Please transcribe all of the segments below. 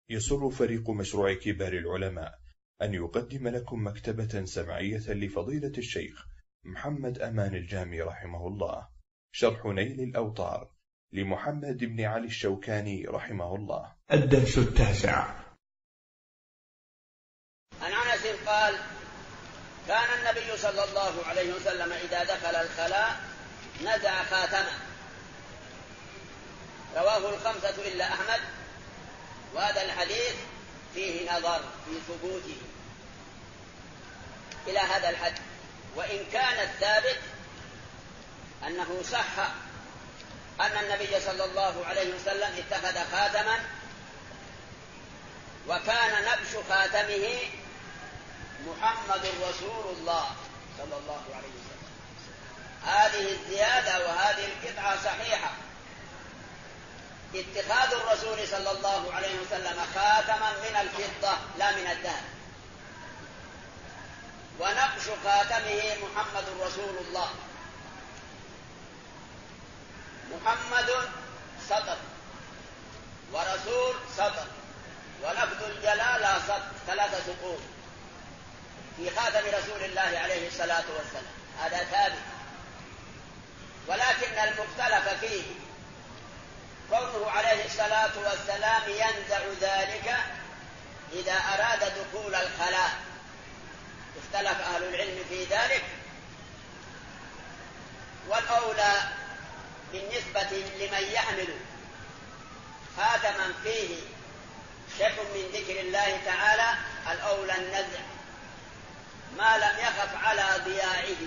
يسر فريق مشروع كبار العلماء أن يقدم لكم مكتبة سمعية لفضيلة الشيخ محمد أمان الجامي رحمه الله، شرح نيل الأوطار لمحمد بن علي الشوكاني رحمه الله. الدرس 9. عن أنس قال: كان النبي صلى الله عليه وسلم إذا دخل الخلاء نزع خاتمه. رواه الخمسة إلا أحمد. وهذا الحديث فيه نظر في ثبوته إلى هذا الحد، وإن كان الثابت أنه صح أن النبي صلى الله عليه وسلم اتخذ خاتما وكان نبش خاتمه محمد رسول الله صلى الله عليه وسلم. هذه الزيادة وهذه القطعة صحيحة. اتخاذ الرسول صلى الله عليه وسلم خاتما من الفضة لا من الذهب، ونقش خاتمه محمد رسول الله. محمد سطر ورسول سطر ولفظ الجلالة سطر، 3 سطور في خاتم رسول الله عليه الصلاة والسلام، هذا ثابت. ولكن المختلف فيه كونه عليه الصلاة والسلام ينزع ذلك إذا أراد دخول الخلاء. اختلف أهل العلم في ذلك، والأولى بالنسبة لمن يحمل خاتما فيه شيء من ذكر الله تعالى الأولى النزع ما لم يخف على ضياعه.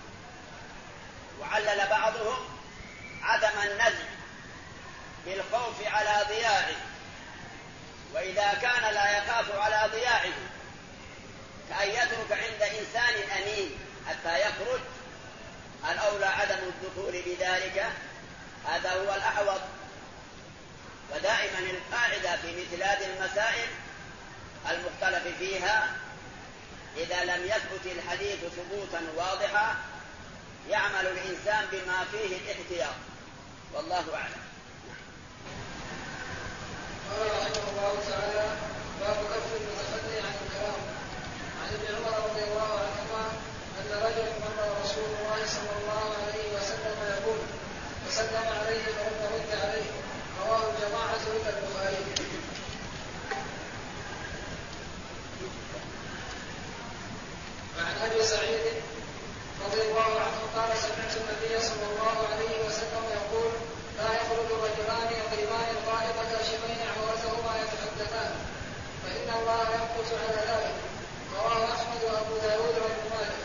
وعلل بعضهم عدم النزع بالخوف على ضياعه، وإذا كان لا يخاف على ضياعه كأن يترك عند إنسان أمين حتى يخرج، الأولى عدم الدخول بذلك، هذا هو الأحوط. ودائما القاعدة في مثل هذه المسائل المختلف فيها إذا لم يثبت الحديث ثبوتا واضحا يعمل الإنسان بما فيه الاحتياط، والله أعلم. قال رحمه الله تعالى: باب كف المتخلي عن الكلام. عن ابن عمر رضي الله عنهما أن رجلا مر رسول الله صلى الله عليه وسلم يقول فسلم عليه فلم يرد عليه. رواه الجماعة إلا البخاري. وعن أبي سعيد رضي الله عنه قال: سمعت النبي صلى الله عليه وسلم يقول: لا يخرج رجلان يضربان الغائط كاشفين عورتهما يتحدثان فإن الله يمقت على ذلك. رواه أحمد وأبو داود وابن ماجه.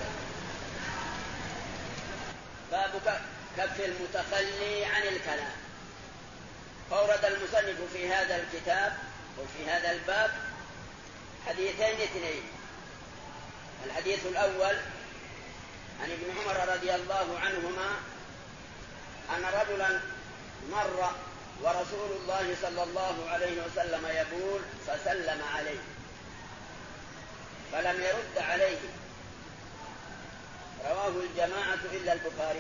باب كف المتخلي عن الكلام. أورد المصنف في هذا الكتاب وفي هذا الباب حديثين 2. الحديث الأول عن ابن عمر رضي الله عنهما أن رجلا مر ورسول الله صلى الله عليه وسلم يقول فسلم عليه فلم يرد عليه. رواه الجماعة إلا البخاري.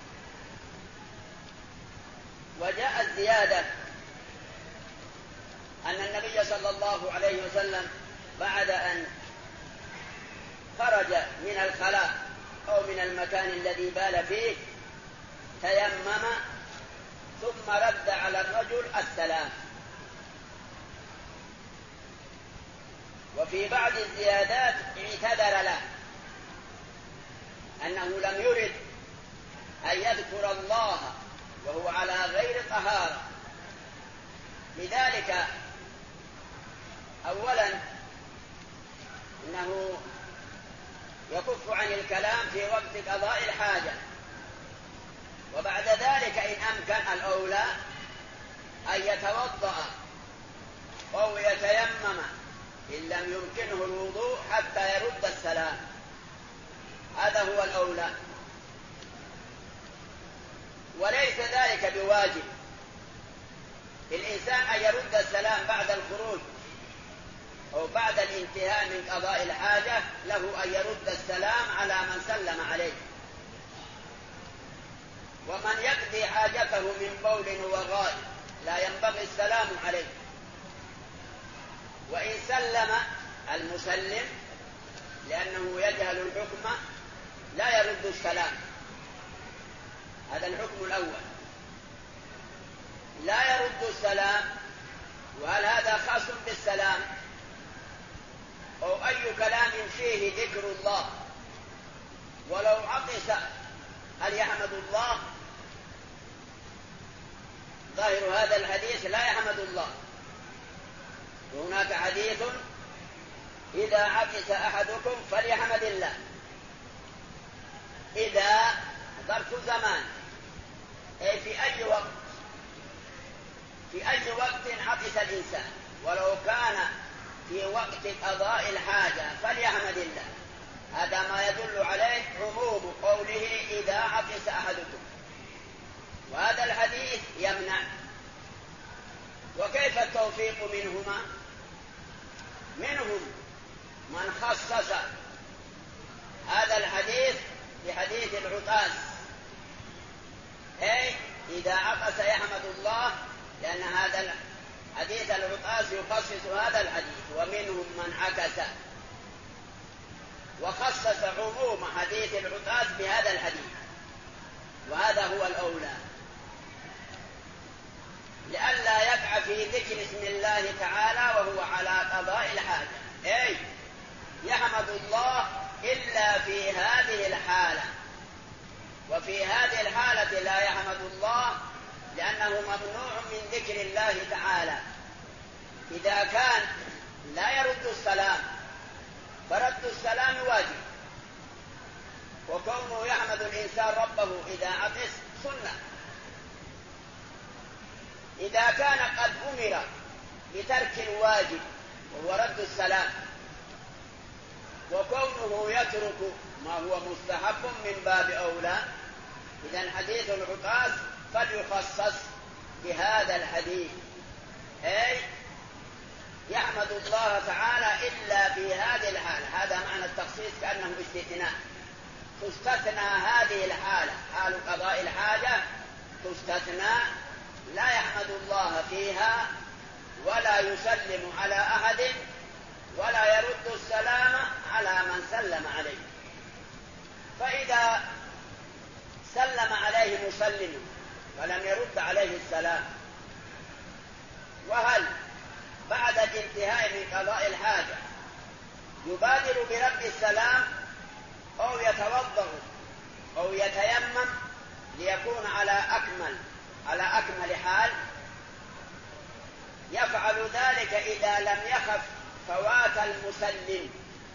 وجاء الزيادة أن النبي صلى الله عليه وسلم بعد أن خرج من الخلاء أو من المكان الذي بال فيه تيمم ثم رد على الرجل السلام. وفي بعض الزيادات اعتذر له أنه لم يرد أن يذكر الله وهو على غير طهارة. لذلك أولا إنه يكف عن الكلام في وقت قضاء الحاجة، وبعد ذلك إن أمكن الأولى أن يتوضأ أو يتيمم إن لم يمكنه الوضوء حتى يرد السلام، هذا هو الأولى. وليس ذلك بواجب الإنسان أن يرد السلام بعد الخروج أو بعد الانتهاء من قضاء الحاجة، له أن يرد السلام على من سلم عليه. ومن يقضي حاجته من بول وغائط لا ينبغي السلام عليه. وإن سلم المسلم لأنه يجهل الحكم لا يرد السلام. هذا الحكم الأول، لا يرد السلام. وهل هذا خاص بالسلام أو أي كلام فيه ذكر الله ولو عطس هل يحمد الله؟ ظاهر هذا الحديث لا يحمد الله. وهناك حديث إذا عطس أحدكم فليحمد الله. إذا ظرف زمان أي في أي وقت، في أي وقت عطس الإنسان ولو كان في وقت قضاء الحاجة فليحمد الله. هذا ما يدل عليه عموم قوله إذا عطس أحدكم، وهذا الحديث يمنع. وكيف التوفيق منهما؟ منهم من خصص هذا الحديث بحديث العطاس، أي إذا عطس يحمد الله، لأن هذا حديث العطاس يخصص هذا الحديث. ومنهم من عكس وخصص عموم حديث العطاس بهذا الحديث، وهذا هو الأولى لئلا يقع في ذكر اسم الله تعالى وهو على قضاء الحاجة، أي يحمد الله إلا في هذه الحالة. وفي هذه الحالة لا يحمد الله لأنه ممنوع من ذكر الله تعالى. إذا كان لا يرد السلام فرد السلام واجب، وكونه يحمد الإنسان ربه إذا عطس سنة. إذا كان قد أمر بترك الواجب وهو رد السلام، وكونه يترك ما هو مستحب من باب أولى، إذن حديث العطاس فليخصص بهذا الحديث، أي يحمد الله تعالى إلا في هذه الحالة. هذا معنى التخصيص كأنه استثناء، تستثنى هذه الحالة، حال قضاء الحاجة تستثنى، لا يحمد الله فيها ولا يسلم على أحد ولا يرد السلام على من سلم عليه. فإذا سلم عليه مسلم ولم يرد عليه السلام، وهل بعد الانتهاء من قضاء الحاجة يبادر برد السلام أو يتوضأ أو يتيمم ليكون على أكمل حال؟ يفعل ذلك إذا لم يخف فوات المسلم،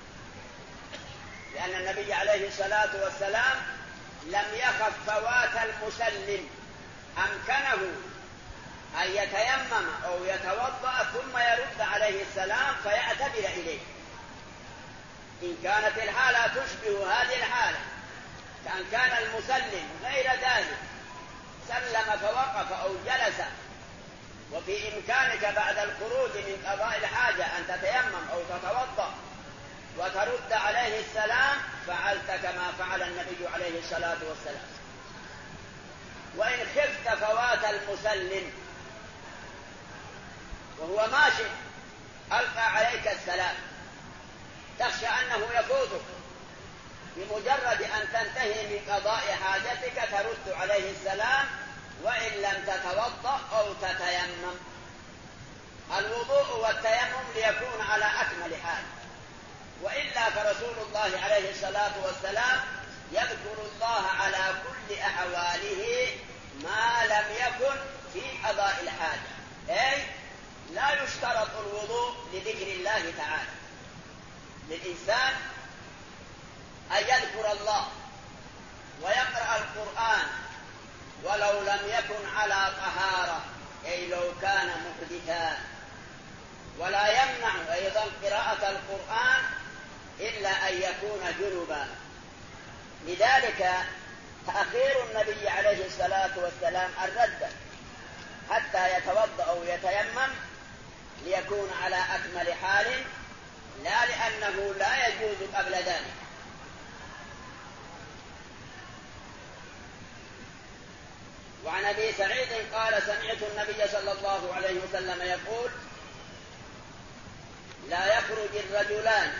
لأن النبي عليه الصلاة والسلام لم يخف فوات المسلم، أمكنه أن يتيمم أو يتوضأ ثم يرد عليه السلام فيعتذر إليه. إن كانت الحالة تشبه هذه الحالة، كان المسلم غير ذلك سلم فوقف أو جلس، وفي إمكانك بعد الخروج من قضاء الحاجة أن تتيمم أو تتوضأ وترد عليه السلام، فعلت كما فعل النبي عليه الصلاة والسلام. وإن خفت فوات المسلم وهو ماشي ألقى عليك السلام، تخشى أنه يفوتك، بمجرد أن تنتهي من قضاء حاجتك ترد عليه السلام وإن لم تتوضأ أو تتيمم. الوضوء والتيمم ليكون على أكمل حال، وإلا فرسول الله عليه الصلاة والسلام يذكر الله على كل أحواله ما لم يكن في قضاء الحاجة، أي لا يشترط الوضوء لذكر الله تعالى. للإنسان أن يذكر الله ويقرأ القرآن ولو لم يكن على طهارة، أي لو كان محدثا، ولا يمنع أيضا قراءة القرآن إلا أن يكون جنبا. لذلك تأخير النبي عليه الصلاة والسلام الرد حتى يتوضأ أو يتيمم ليكون على أكمل حال، لا لأنه لا يجوز قبل ذلك. وعن أبي سعيد قال سمعت النبي صلى الله عليه وسلم يقول لا يخرج الرجلان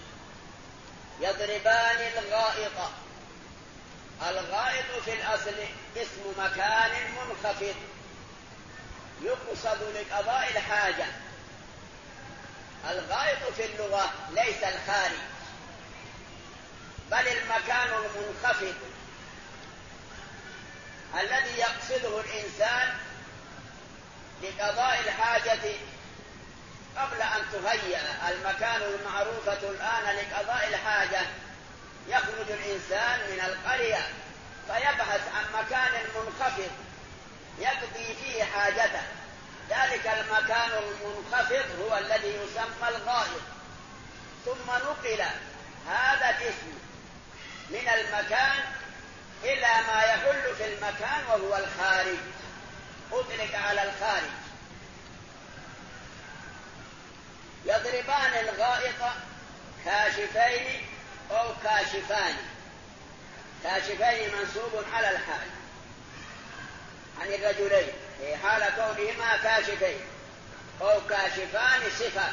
يضربان الغائط. الغائط في الأصل اسم مكان منخفض يقصد لقضاء الحاجة. الغائط في اللغة ليس الخارج بل المكان المنخفض الذي يقصده الإنسان لقضاء الحاجة قبل أن تهيأ. المكان المعروفة الآن لقضاء الحاجة يخرج الإنسان من القرية فيبحث عن مكان منخفض يقضي فيه حاجته. ذلك المكان المنخفض هو الذي يسمى الغائط. ثم نقل هذا الاسم من المكان إلى ما يحل في المكان وهو الخارج، أطلق على الخارج. يضربان الغائط كاشفين أو كاشفان. كاشفين منصوب على الحال عن الرجلين في حال كونهما كاشفين، أو كاشفان صفة.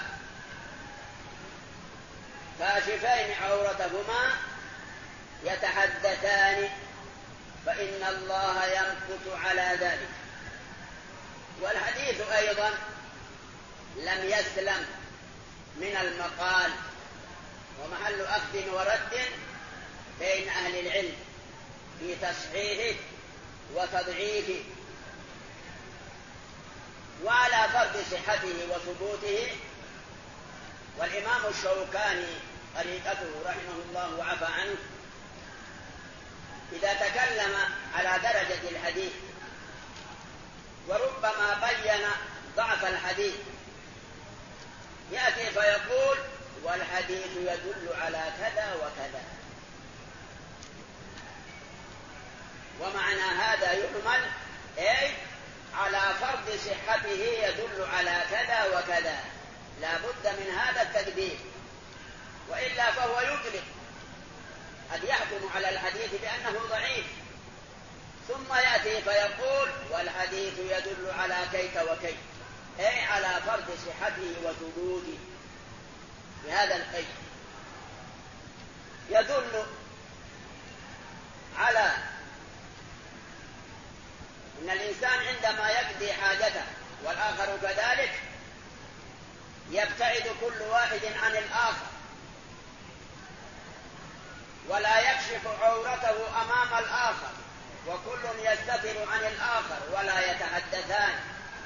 كاشفين عورتهما يتحدثان فإن الله يمكث على ذلك. والحديث أيضا لم يسلم من المقال، ومحل أخذ ورد بين أهل العلم في تصحيحه وتضعيفه. وعلى فرض صحته وثبوته، والإمام الشوكاني طريقته رحمه الله وعفى عنه إذا تكلم على درجة الحديث وربما بين ضعف الحديث يأتي فيقول والحديث يدل على كذا وكذا. ومعنى هذا يحمل أي على فرض صحته يدل على كذا وكذا، لا بد من هذا التدبير، وإلا فهو يطلق، قد يحكم على الحديث بأنه ضعيف ثم يأتي فيقول والحديث يدل على كيك وكيك، أي على فرض صحته وثبوته بهذا القيد. يدل على إن الإنسان عندما يقضي حاجته والآخر كذلك يبتعد كل واحد عن الآخر ولا يكشف عورته أمام الآخر، وكل يستتر عن الآخر ولا يتحدثان.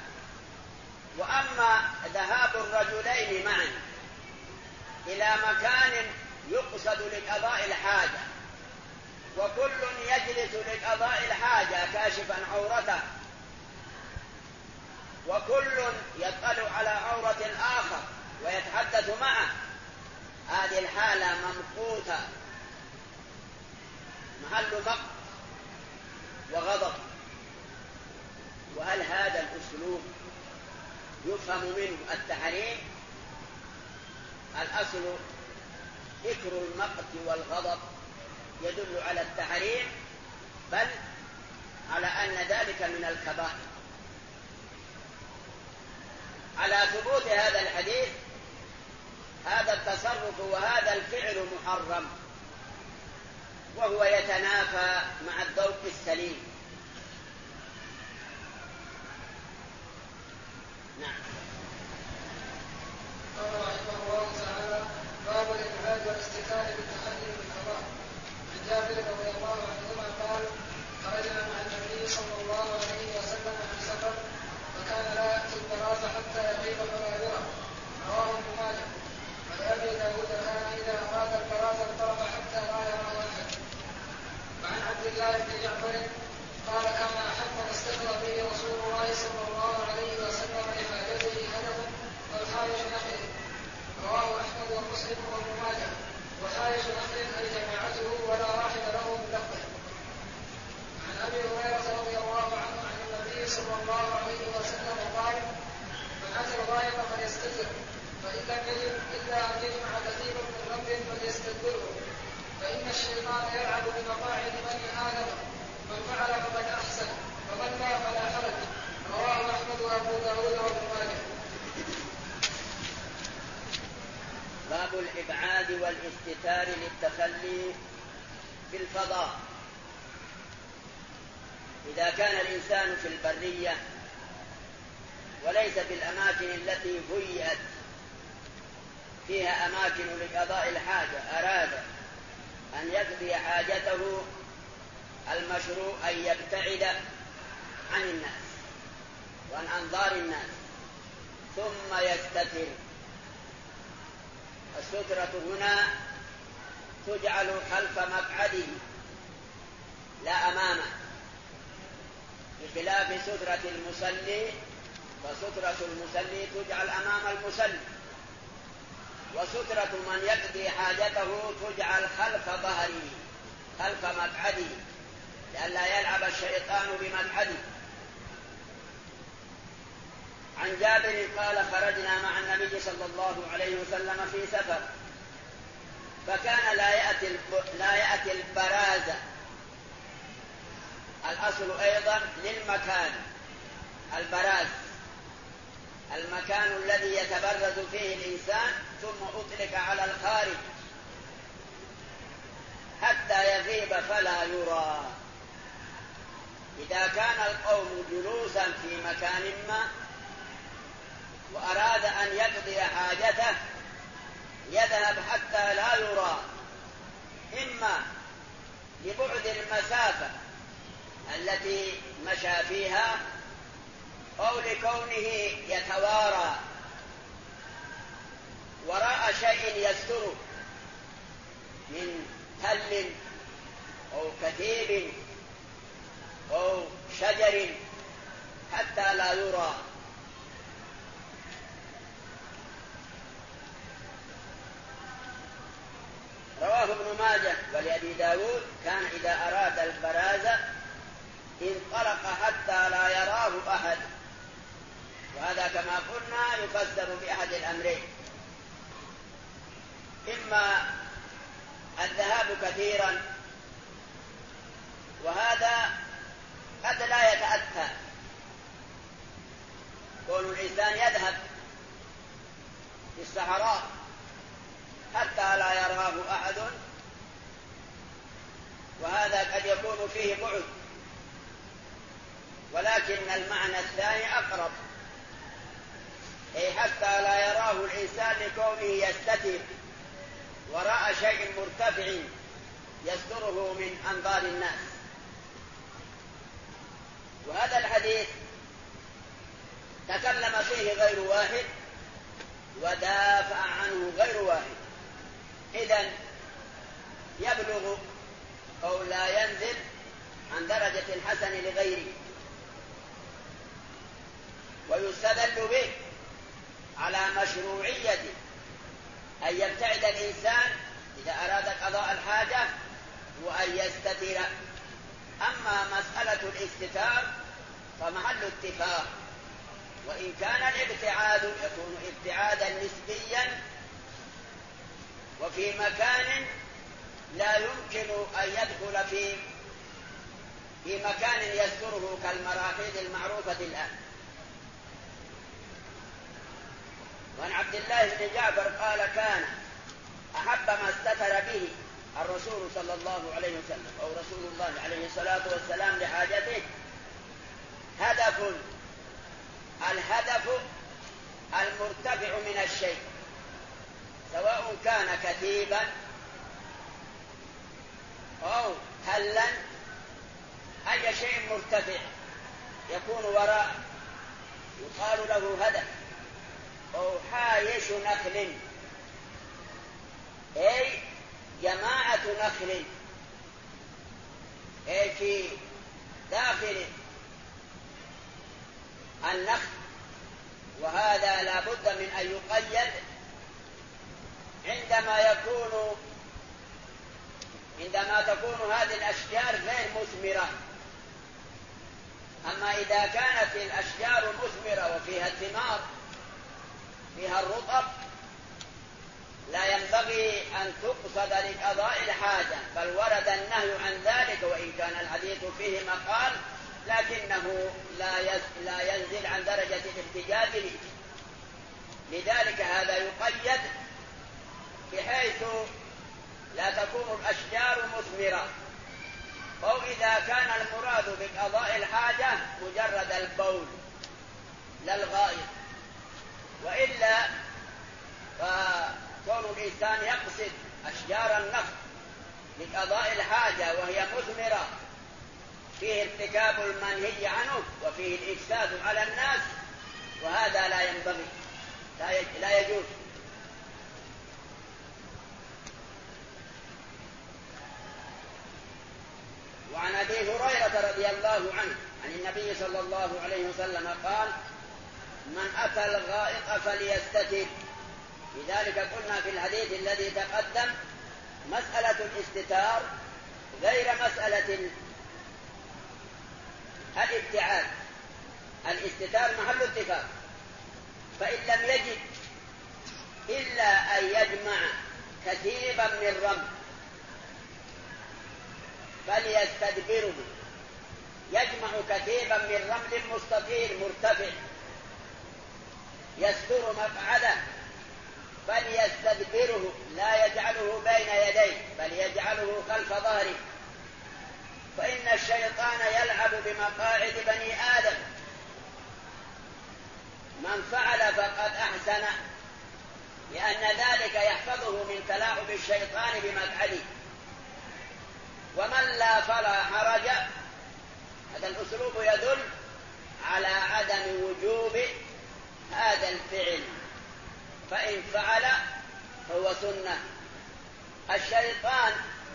وأما ذهاب الرجلين معا إلى مكان يقصد لقضاء الحاجة وكل يجلس لقضاء الحاجة كاشفا عورته وكل يطلع على عورة الآخر ويتحدث معه، هذه الحالة ممقوتة محل مقت وغضب. وهل هذا الأسلوب يفهم منه التحريم؟ الأصل ذكر المقت والغضب يدل على التحريم، بل على أن ذلك من الكبائر. على ثبوت هذا الحديث هذا التصرف وهذا الفعل محرم، وهو يتنافى مع الذوق السليم. نعم. قال رحمه الله تعالى: باب الإبعاد والاستتار بالتحلي بالقضاء. عن جابر رضي الله عنهما قال: خرجنا مع النبي صلى الله عليه وسلم في سفر فكان لا يأتي البراز حتى يغيب حرائره، رواه ابن ماجه. ولأبي داود كان إذا أراد البراز انطلق حتى لا يراه أحد. وعن عبد الله بن جعفر قال: كان أحب ما استتر به رسول الله صلى الله عليه وسلم لحاجته هدف والحايش نخل، رواه أحمد ومسلم وابن ماجه. وحايش نخل أي جماعته ولا راحل له من لفظه. عن أبي هريرة رضي الله عنه عن النبي صلى الله عليه وسلم قال: من أتى الغائط فليستتر، فإن لم يجد إلا أن يجمع كثيرا من رمل فليستدبره، فإن الشيطان يلعب بمقاعد بني آدم، من فعل فقد أحسن ومن لا فلا حرج. رواه أحمد وأبو داود وابن ماجه. باب الإبعاد والاستتار للتخلي في الفضاء. إذا كان الإنسان في البرية وليس في الأماكن التي هيئت فيها أماكن لقضاء الحاجة، أراد أن يقضي حاجته، المشروع أن يبتعد عن الناس وعن أنظار الناس ثم يستتر. السترة هنا تجعل خلف مقعده لا أمامه، بخلاف سترة المصلي، فسترة المصلي تجعل أمام المصلي، وسترة من يقضي حاجته تجعل خلف ظهره خلف مقعده لئلا يلعب الشيطان بمقعده. عن جابر قال: خرجنا مع النبي صلى الله عليه وسلم في سفر، فكان لا يأتي البراز، الأصل أيضا للمكان البراز، المكان الذي يتبرز فيه الإنسان ثم أطلق على الخارج حتى يغيب فلا يرى. إذا كان القوم جلوسا في مكان ما وأراد أن يقضي حاجته يذهب حتى لا يرى، إما لبعد المسافة التي مشى فيها أو لكونه يتوارى وراء شيء يستر من تل أو كثيب أو شجر حتى لا يرى. رواه ابن ماجه ولأبي داود: كان إذا أراد البراز انطلق حتى لا يراه أحد. وهذا كما قلنا يفسر بأحد الأمرين: إما الذهاب كثيرا، وهذا قد لا يتأتى، كون الإنسان يذهب في الصحراء حتى لا يراه أحد، وهذا قد يكون فيه بعد، ولكن المعنى الثاني أقرب، أي حتى لا يراه الإنسان لكونه يستتر وراء شيء مرتفع يستره من أنظار الناس. وهذا الحديث تكلم فيه غير واحد ودافع عنه غير واحد، إذن يبلغ أو لا ينزل عن درجة الحسن لغيره، ويستدل به على مشروعية أن يبتعد الإنسان إذا أراد قضاء الحاجة وأن يستتر. أما مسألة الاستتار فمحل اتفاق، وإن كان الابتعاد يكون ابتعادا نسبيا وفي مكان لا يمكن أن يدخل في مكان يستره كالمراحيض المعروفة الآن. وعن عبد الله بن جعفر قال: كان أحب ما استتر به الرسول صلى الله عليه وسلم أو رسول الله عليه الصلاة والسلام لحاجته هدف، الهدف المرتفع من الشيء، سواء كان كثيبا أو تلا، أي شيء مرتفع يكون وراء يقال له هدف، أو حايش نخل، أي جماعة نخل، أي في داخل النخل. وهذا لا بد من أن يقيد عندما تكون هذه الأشجار غير مثمرة. أما إذا كانت الأشجار مثمرة وفيها الثمار فيها الرطب لا ينبغي أن تقصد لقضاء الحاجة، بل ورد النهي عن ذلك، وإن كان الحديث فيه مقال لكنه لا ينزل عن درجة الاحتجاج به. لذلك هذا يقيد بحيث لا تكون الأشجار مثمرة، أو إذا كان المراد بقضاء الحاجة مجرد البول لا الغائط، وإلا فكون الإنسان يقصد أشجار النخل لقضاء الحاجة وهي مثمرة فيه ارتكاب المنهي عنه وفيه الإفساد على الناس، وهذا لا ينبغي، لا يجوز. وعن أبي هريرة رضي الله عنه عن النبي صلى الله عليه وسلم قال: من أتى الغائط فليستتر. لذلك قلنا في الحديث الذي تقدم مسألة الاستتار غير مسألة الابتعاد. الاستتار محل اتفاق، فإن لم يجد إلا أن يجمع كثيبا من رمل فليستدبره، يجمع كثيبا من رمل مستطيل مرتفع يستر مقعده فليستدبره، لا يجعله بين يديه بل يجعله خلف ظهره، فإن الشيطان يلعب بمقاعد بني آدم، من فعل فقد أحسن، لأن ذلك يحفظه من تلاعب الشيطان بمقعده. ومن لا فلا حرج. هذا الأسلوب يدل على عدم وجوب هذا الفعل، فإن فعل فهو سنة. الشيطان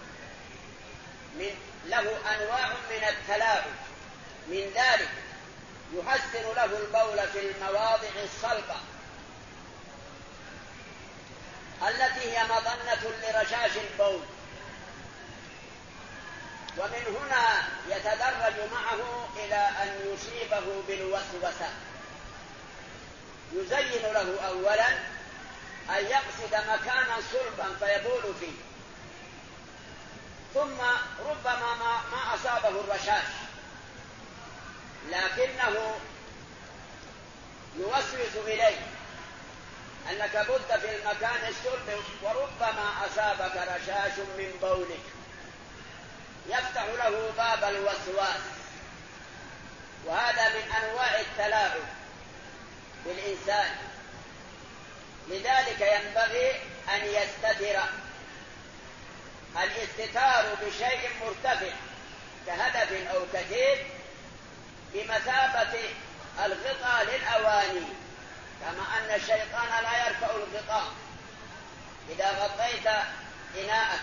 له أنواع من التلاعب، من ذلك يحسن له البول في المواضع الصلبة التي هي مظنة لرشاش البول، ومن هنا يتدرج معه إلى أن يصيبه بالوسوسة. يزين له أولا أن يقصد مكانا صلبا فيبول فيه، ثم ربما ما أصابه الرشاش، لكنه يوسوس إليه أنك بد في المكان الصلب وربما أصابك رشاش من بولك، يفتح له باب الوسواس، وهذا من أنواع التلاعب بالإنسان. لذلك ينبغي أن يستتر. الاستتار بشيء مرتفع كهدف أو كثيب بمثابة الغطاء للأواني، كما أن الشيطان لا يرفع الغطاء إذا غطيت إناءك،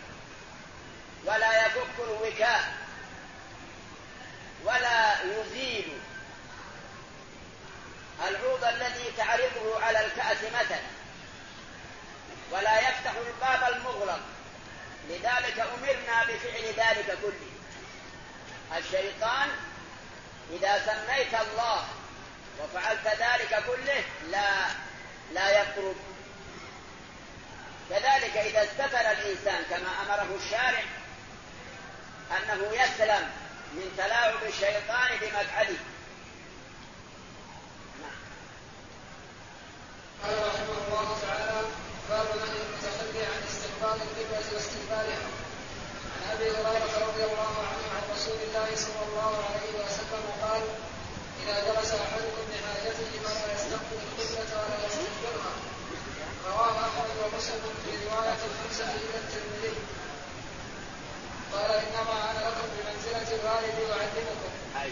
ولا يفك الوكاء، ولا يزيل العوض الذي تعرضه على الكأس مثلا، ولا يفتح الباب المغلق. لذلك أمرنا بفعل ذلك كله. الشيطان إذا سميت الله وفعلت ذلك كله لا يقرب. كذلك إذا استتر الإنسان كما أمره الشارع أنه يسلم من تلاعب الشيطان بمقعده. قال رحمه الله تعالى: باب نهي المتخلي عن استقبال القبلة واستدبارها. عن أبي هريرة رضي الله عنه عن رسول الله صلى الله عليه وسلم قال: إذا جلس أحدكم لحاجته فلا يستقبل القبلة ولا يستدبرها. رواه أحمد ومسلم في رواية الخمسة إلى الترمذي. قال: إنما أنا لكم بمنزلة الوالد أعلمكم.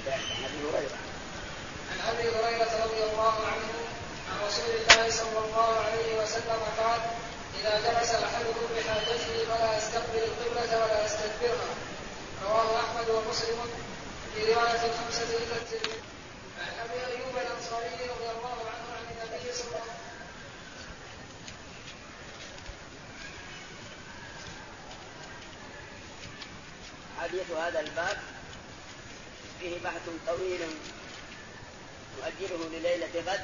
عن أبي هريرة رضي الله عنه عن رسول الله صلى الله عليه وسلم قال: إذا جلس أحدكم بحاجته فلا يستقبل القبلة ولا يستدبرها. رواه أحمد ومسلم في رواية الخمسة إلى الترمذي. عن أبي أيوب الأنصاري رضي الله عنه عن النبي صلى الله عليه وسلم. حديث هذا الباب فيه بحث طويل نؤجله لليلة غد،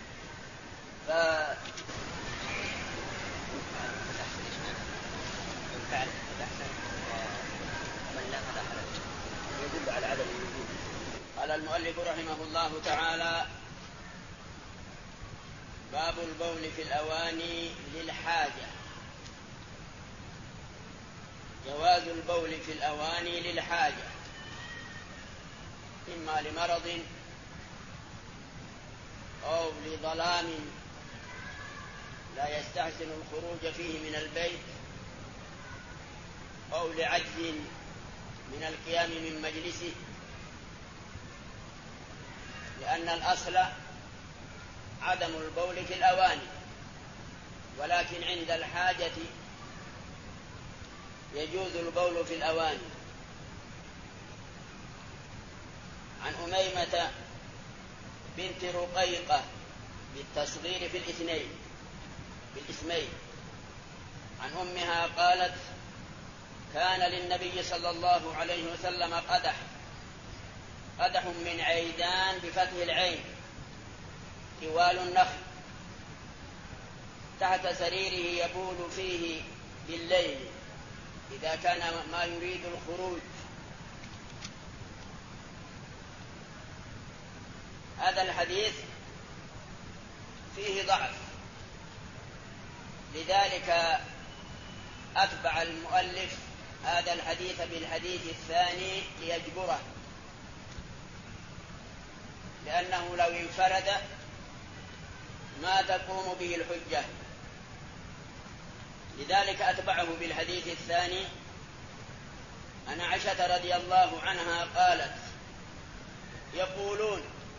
يدل على عدم الوجود. قال المؤلف رحمه الله تعالى: باب البول في الأواني للحاجة. البول في الأواني للحاجة، إما لمرض أو لظلام لا يستحسن الخروج فيه من البيت، أو لعجز من القيام من مجلسه، لأن الأصل عدم البول في الأواني، ولكن عند الحاجة يجوز البول في الأواني. عن أميمة بنت رقيقة بالتصغير في بالاسمين عن أمها قالت: كان للنبي صلى الله عليه وسلم قدح من عيدان بفتح العين طوال النخل تحت سريره يبول فيه بالليل إذا كان ما يريد الخروج. هذا الحديث فيه ضعف، لذلك أتبع المؤلف هذا الحديث بالحديث الثاني ليجبره، لأنه لو انفرد ما تقوم به الحجة. لذلك أتبعه بالحديث الثاني عن عائشة رضي الله عنها قالت: يقولون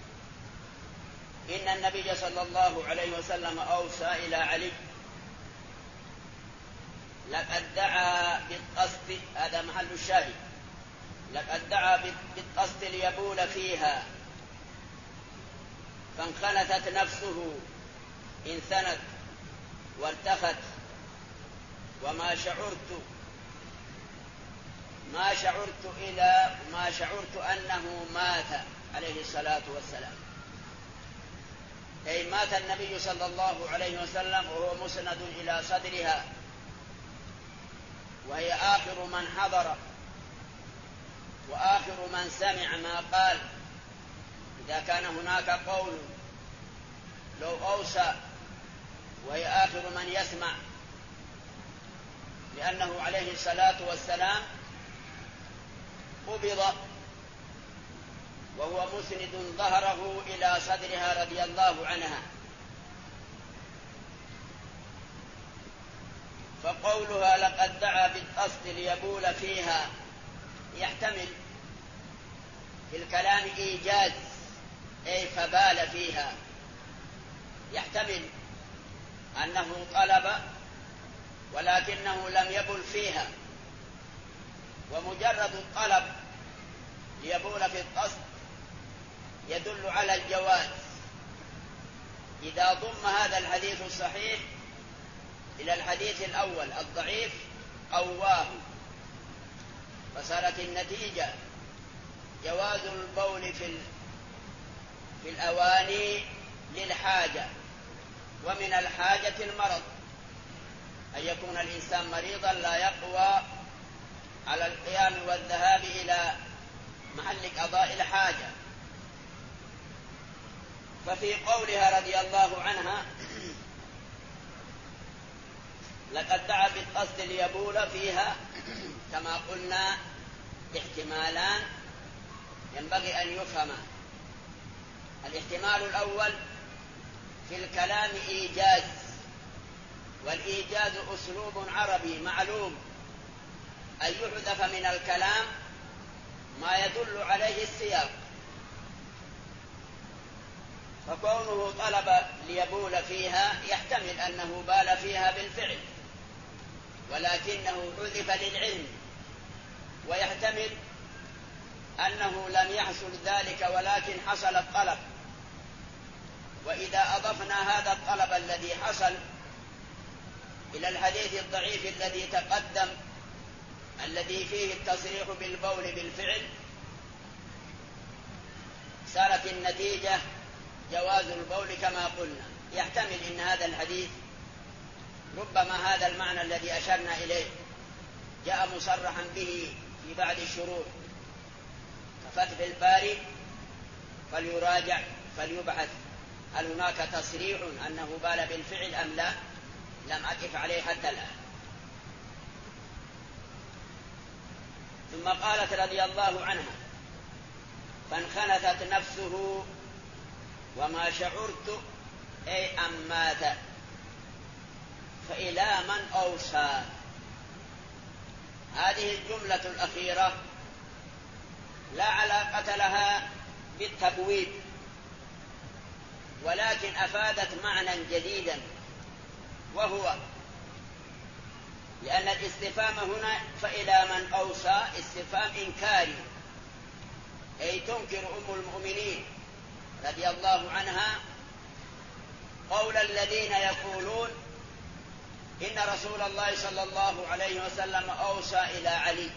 إن النبي صلى الله عليه وسلم أوصى إلى علي لقد دعا بالقصد، هذا محل الشاهد، لقد دعا بالقصد ليبول فيها فانخنثت نفسه انثنت وارتخت وما شعرت أنه مات عليه الصلاة والسلام. أي مات النبي صلى الله عليه وسلم وهو مسند إلى صدرها، وهي آخر من حضر وآخر من سمع ما قال. إذا كان هناك قول لو أوصى وهي آخر من يسمع، لأنه عليه الصلاة والسلام قبض وهو مسند ظهره إلى صدرها رضي الله عنها. فقولها لقد دعا بالقصد ليبول فيها يحتمل في الكلام إيجاز، أي فبال فيها، يحتمل أنه طلب ولكنه لم يبل فيها، ومجرد الطلب ليبول في القصد يدل على الجواز إذا ضم هذا الحديث الصحيح إلى الحديث الأول الضعيف قواه، فصارت النتيجة جواز البول في الأواني للحاجة، ومن الحاجة المرض، أن يكون الإنسان مريضا لا يقوى على القيام والذهاب إلى محل قضاء الحاجة. ففي قولها رضي الله عنها لقد دعا بالقصد ليبول فيها، كما قلنا احتمالان ينبغي أن يفهما. الاحتمال الأول في الكلام إيجاز، والإيجاز أسلوب عربي معلوم، أن يحذف من الكلام ما يدل عليه السياق. فكونه طلب ليبول فيها يحتمل أنه بال فيها بالفعل، ولكنه حذف للعلم، ويحتمل أنه لم يحصل ذلك ولكن حصل الطلب. وإذا أضفنا هذا الطلب الذي حصل إلى الحديث الضعيف الذي تقدم الذي فيه التصريح بالبول بالفعل، صارت النتيجة جواز البول كما قلنا. يحتمل إن هذا الحديث ربما هذا المعنى الذي أشرنا إليه جاء مصرحا به في بعض الشروط كفتح الباري، فليراجع فليبحث هل هناك تصريح أنه بال بالفعل أم لا، لم أقف عليه حتى الآن. ثم قالت رضي الله عنها: فانخنثت نفسه وما شعرت أي أن مات، فإلى من أوصى. هذه الجملة الأخيرة لا علاقة لها بالتبويب، ولكن أفادت معنى جديدا، وهو لأن الاستفهام هنا فإلى من أوصى استفهام إنكاري، أي تنكر أم المؤمنين رضي الله عنها قول الذين يقولون إن رسول الله صلى الله عليه وسلم أوصى إلى علي.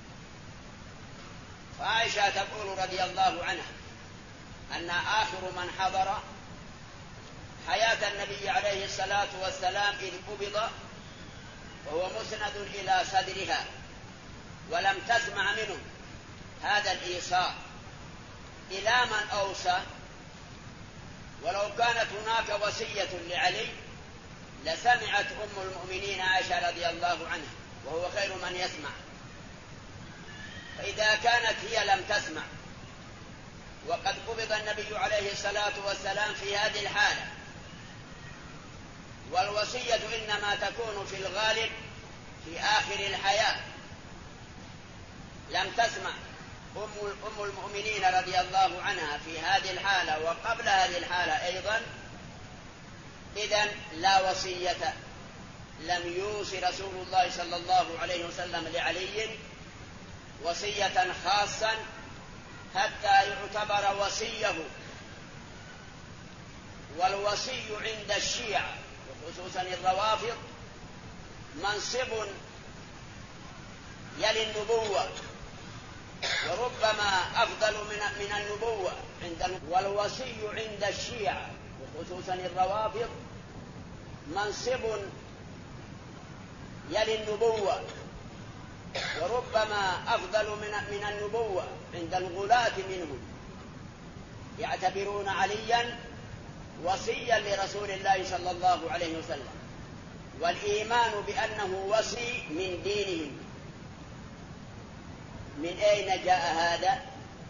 فعائشة تقول رضي الله عنها أن آخر من حضر حياة النبي عليه الصلاة والسلام إذ قبض وهو مسند إلى صدرها، ولم تسمع منه هذا الإيصاء إلى من أوصى. ولو كانت هناك وصية لعلي لسمعت أم المؤمنين عائشة رضي الله عنها، وهو خير من يسمع. فإذا كانت هي لم تسمع وقد قبض النبي عليه الصلاة والسلام في هذه الحالة، والوصية إنما تكون في الغالب في آخر الحياة، لم تسمع أم المؤمنين رضي الله عنها في هذه الحالة وقبل هذه الحالة أيضا، إذن لا وصية. لم يوصي رسول الله صلى الله عليه وسلم لعلي وصية خاصا حتى يعتبر وصيه. والوصي عند الشيعة وخصوصا الروافض منصب يلي النبوة، وربما أفضل من النبوة والوصي عند الشيعة وخصوصا الروافض منصب يلي النبوة، وربما أفضل من النبوة عند الغلاة منهم، يعتبرون عليا وصيا لرسول الله صلى الله عليه وسلم، والإيمان بأنه وصي من دينهم. من أين جاء هذا؟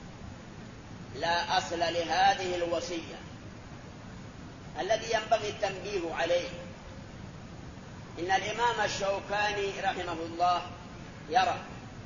لا أصل لهذه الوصية الذي ينبغي التنبيه عليه. إن الإمام الشوكاني رحمه الله يرى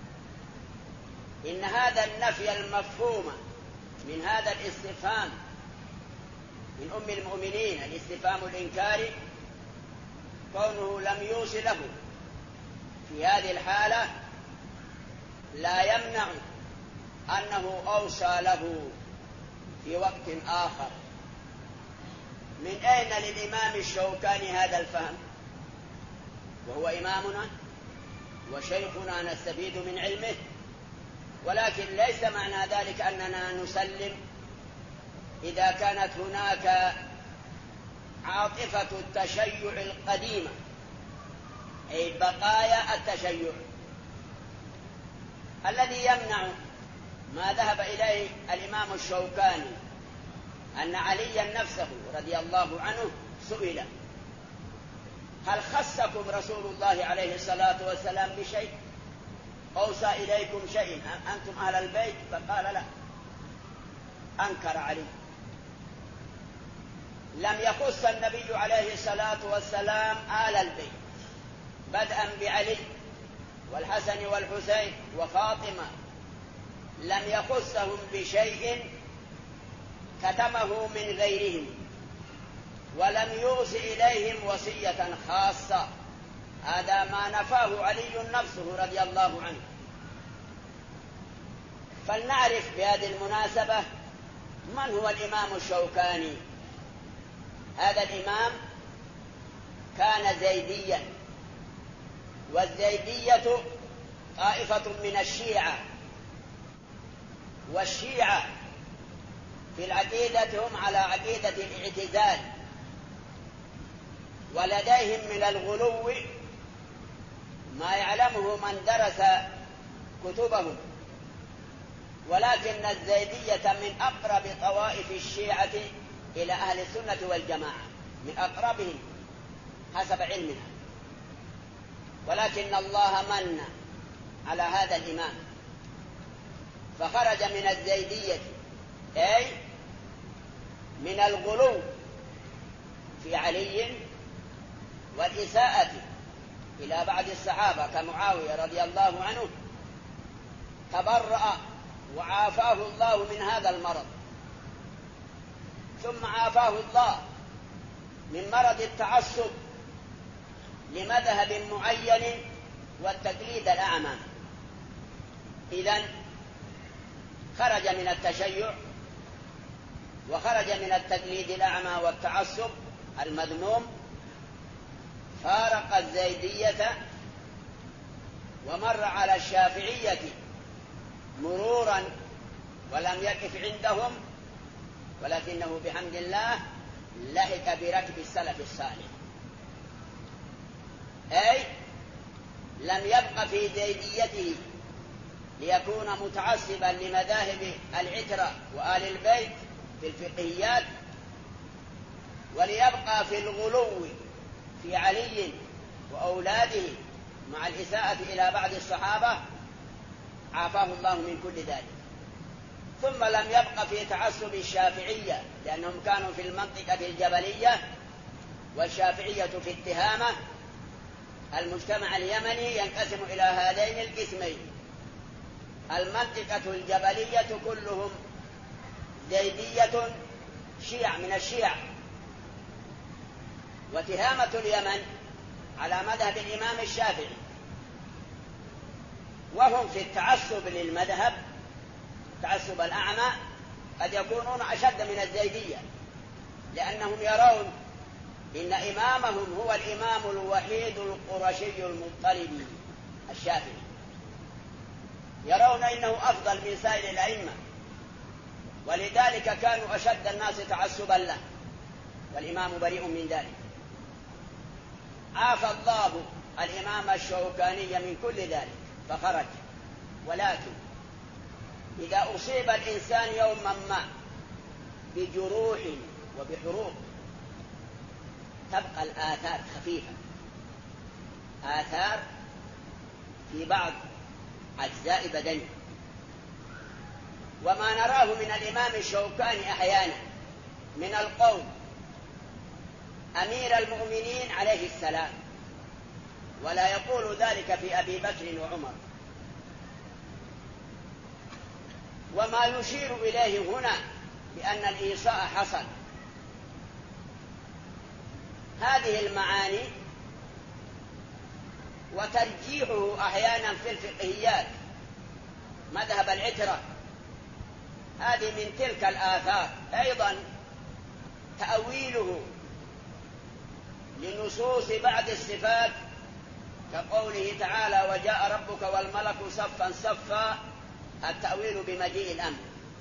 إن هذا النفي المفهوم من هذا الاستفهام من أم المؤمنين، الاستفهام الإنكاري، كونه لم يوصي له في هذه الحالة لا يمنع أنه أوصى له في وقت آخر. من أين للإمام الشوكاني هذا الفهم؟ وهو إمامنا وشيخنا نستفيد من علمه، ولكن ليس معنى ذلك أننا نسلم إذا كانت هناك عاطفة التشيع القديمة، أي بقايا التشيع الذي يمنع ما ذهب إليه الإمام الشوكاني أن عليا نفسه رضي الله عنه سئل: هل خصكم رسول الله عليه الصلاة والسلام بشيء؟ أوصى إليكم شيء أنتم أهل البيت؟ فقال: لا. أنكر علي. لم يخص النبي عليه الصلاة والسلام آل البيت، بدءا بعلي والحسن والحسين وفاطمة، لم يخصهم بشيء كتمه من غيرهم، ولم يوصي إليهم وصية خاصة. هذا ما نفاه علي نفسه رضي الله عنه. فلنعرف بهذه المناسبة من هو الإمام الشوكاني. هذا الإمام كان زيديا، والزيدية طائفة من الشيعة، والشيعة في العقيدة هم على عقيدة الاعتزال، ولديهم من الغلو ما يعلمه من درس كتبهم. ولكن الزيدية من أقرب طوائف الشيعة إلى أهل السنة والجماعة، من أقربهم حسب علمنا. ولكن الله من على هذا الإمام فخرج من الزيدية، أي من الغلو في علي والإساءة إلى بعض الصحابة كمعاوية رضي الله عنه، تبرأ وعافاه الله من هذا المرض. ثم عافاه الله من مرض التعصب لمذهب معين والتقليد الأعمى. إذن خرج من التشيع وخرج من التقليد الأعمى والتعصب المذموم، فارق الزيدية ومر على الشافعية مرورا ولم يقف عندهم، ولكنه بحمد الله لحق بركب السلف الصالح، أي لم يبق في زيديته ليكون متعصبا لمذاهب العترة وآل البيت في الفقهيات، وليبقى في الغلو في علي وأولاده مع الإساءة إلى بعض الصحابة، عافاه الله من كل ذلك. ثم لم يبق في تعصب الشافعية، لأنهم كانوا في المنطقة الجبلية، والشافعية في التهامة. المجتمع اليمني ينقسم إلى هذين القسمين: المنطقة الجبلية كلهم زيدية شيع من الشيع، وتهامة اليمن على مذهب الإمام الشافعي، وهم في التعصب للمذهب تعصب الأعمى قد يكونون أشد من الزيدية، لأنهم يرون إن إمامهم هو الإمام الوحيد القرشي المطلبي الشافعي، يرون إنه أفضل من سائر الأئمة، ولذلك كانوا أشد الناس تعصبا له، والإمام بريء من ذلك. عافى الله الإمام الشوكاني من كل ذلك فخرج. ولكن إذا أصيب الإنسان يوما ما بجروح وبحروق تبقى الآثار خفيفة، آثار في بعض أجزاء بدنه. وما نراه من الإمام الشوكاني أحيانا من القول أمير المؤمنين عليه السلام، ولا يقول ذلك في أبي بكر وعمر. وما يشير إليه هنا بأن الإيصاء حصل، هذه المعاني وترجيحه أحيانا في الفقهيات مذهب العترة، هذه من تلك الآثار. أيضا تأويله لنصوص بعض الصفات كقوله تعالى وجاء ربك والملك صفا صفا، التأويل بمجيء الأمر.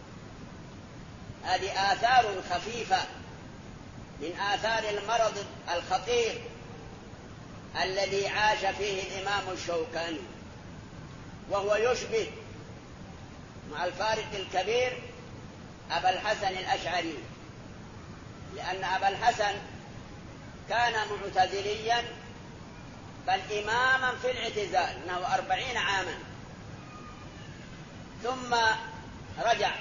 هذه آثار خفيفة من آثار المرض الخطير الذي عاش فيه الإمام الشوكاني، وهو يشبه مع الفارق الكبير أبا الحسن الأشعري، لأن أبا الحسن كان معتزليا بل إماما في الاعتزال، أنه 40 عاما، ثم رجع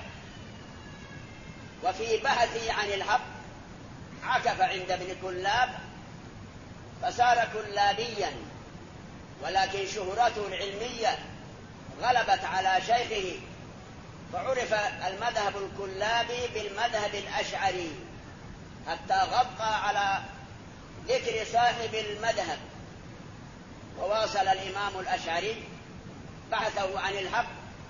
وفي بحثه عن الحق عكف عند ابن كلاب فصار كلابيا، ولكن شهرته العلمية غلبت على شيخه، فعرف المذهب الكلابي بالمذهب الأشعري، حتى غطى على ذكر صاحب المذهب. وواصل الإمام الأشعري بحثه عن الحق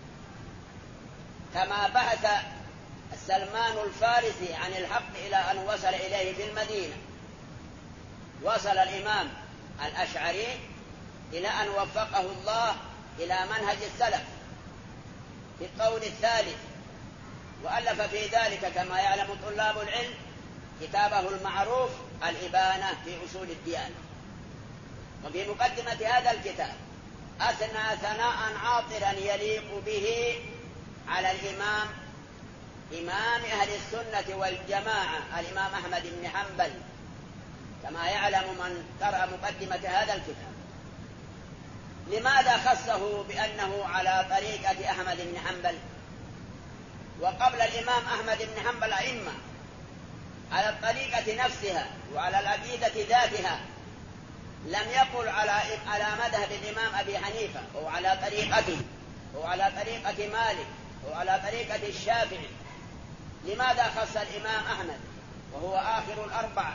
كما بحث سلمان الفارسي عن الحق إلى أن وصل إليه في المدينة. وصل الإمام الأشعري إلى أن وفقه الله إلى منهج السلف في القول الثالث، وألف في ذلك كما يعلم طلاب العلم كتابه المعروف الإبانة في أصول الديانة. وفي مقدمة هذا الكتاب أثنى ثناء عاطرا يليق به على الإمام إمام أهل السنة والجماعة الإمام أحمد بن حنبل، كما يعلم من قرأ مقدمة هذا الكتاب. لماذا خصه بأنه على طريقة أحمد بن حنبل؟ وقبل الإمام أحمد بن حنبل أئمة على الطريقة نفسها وعلى العقيدة ذاتها، لم يقل على مذهب الإمام أبي حنيفة أو على طريقته أو على طريقة مالك أو على طريقة الشافعي. لماذا خص الإمام أحمد وهو آخر الأربعة؟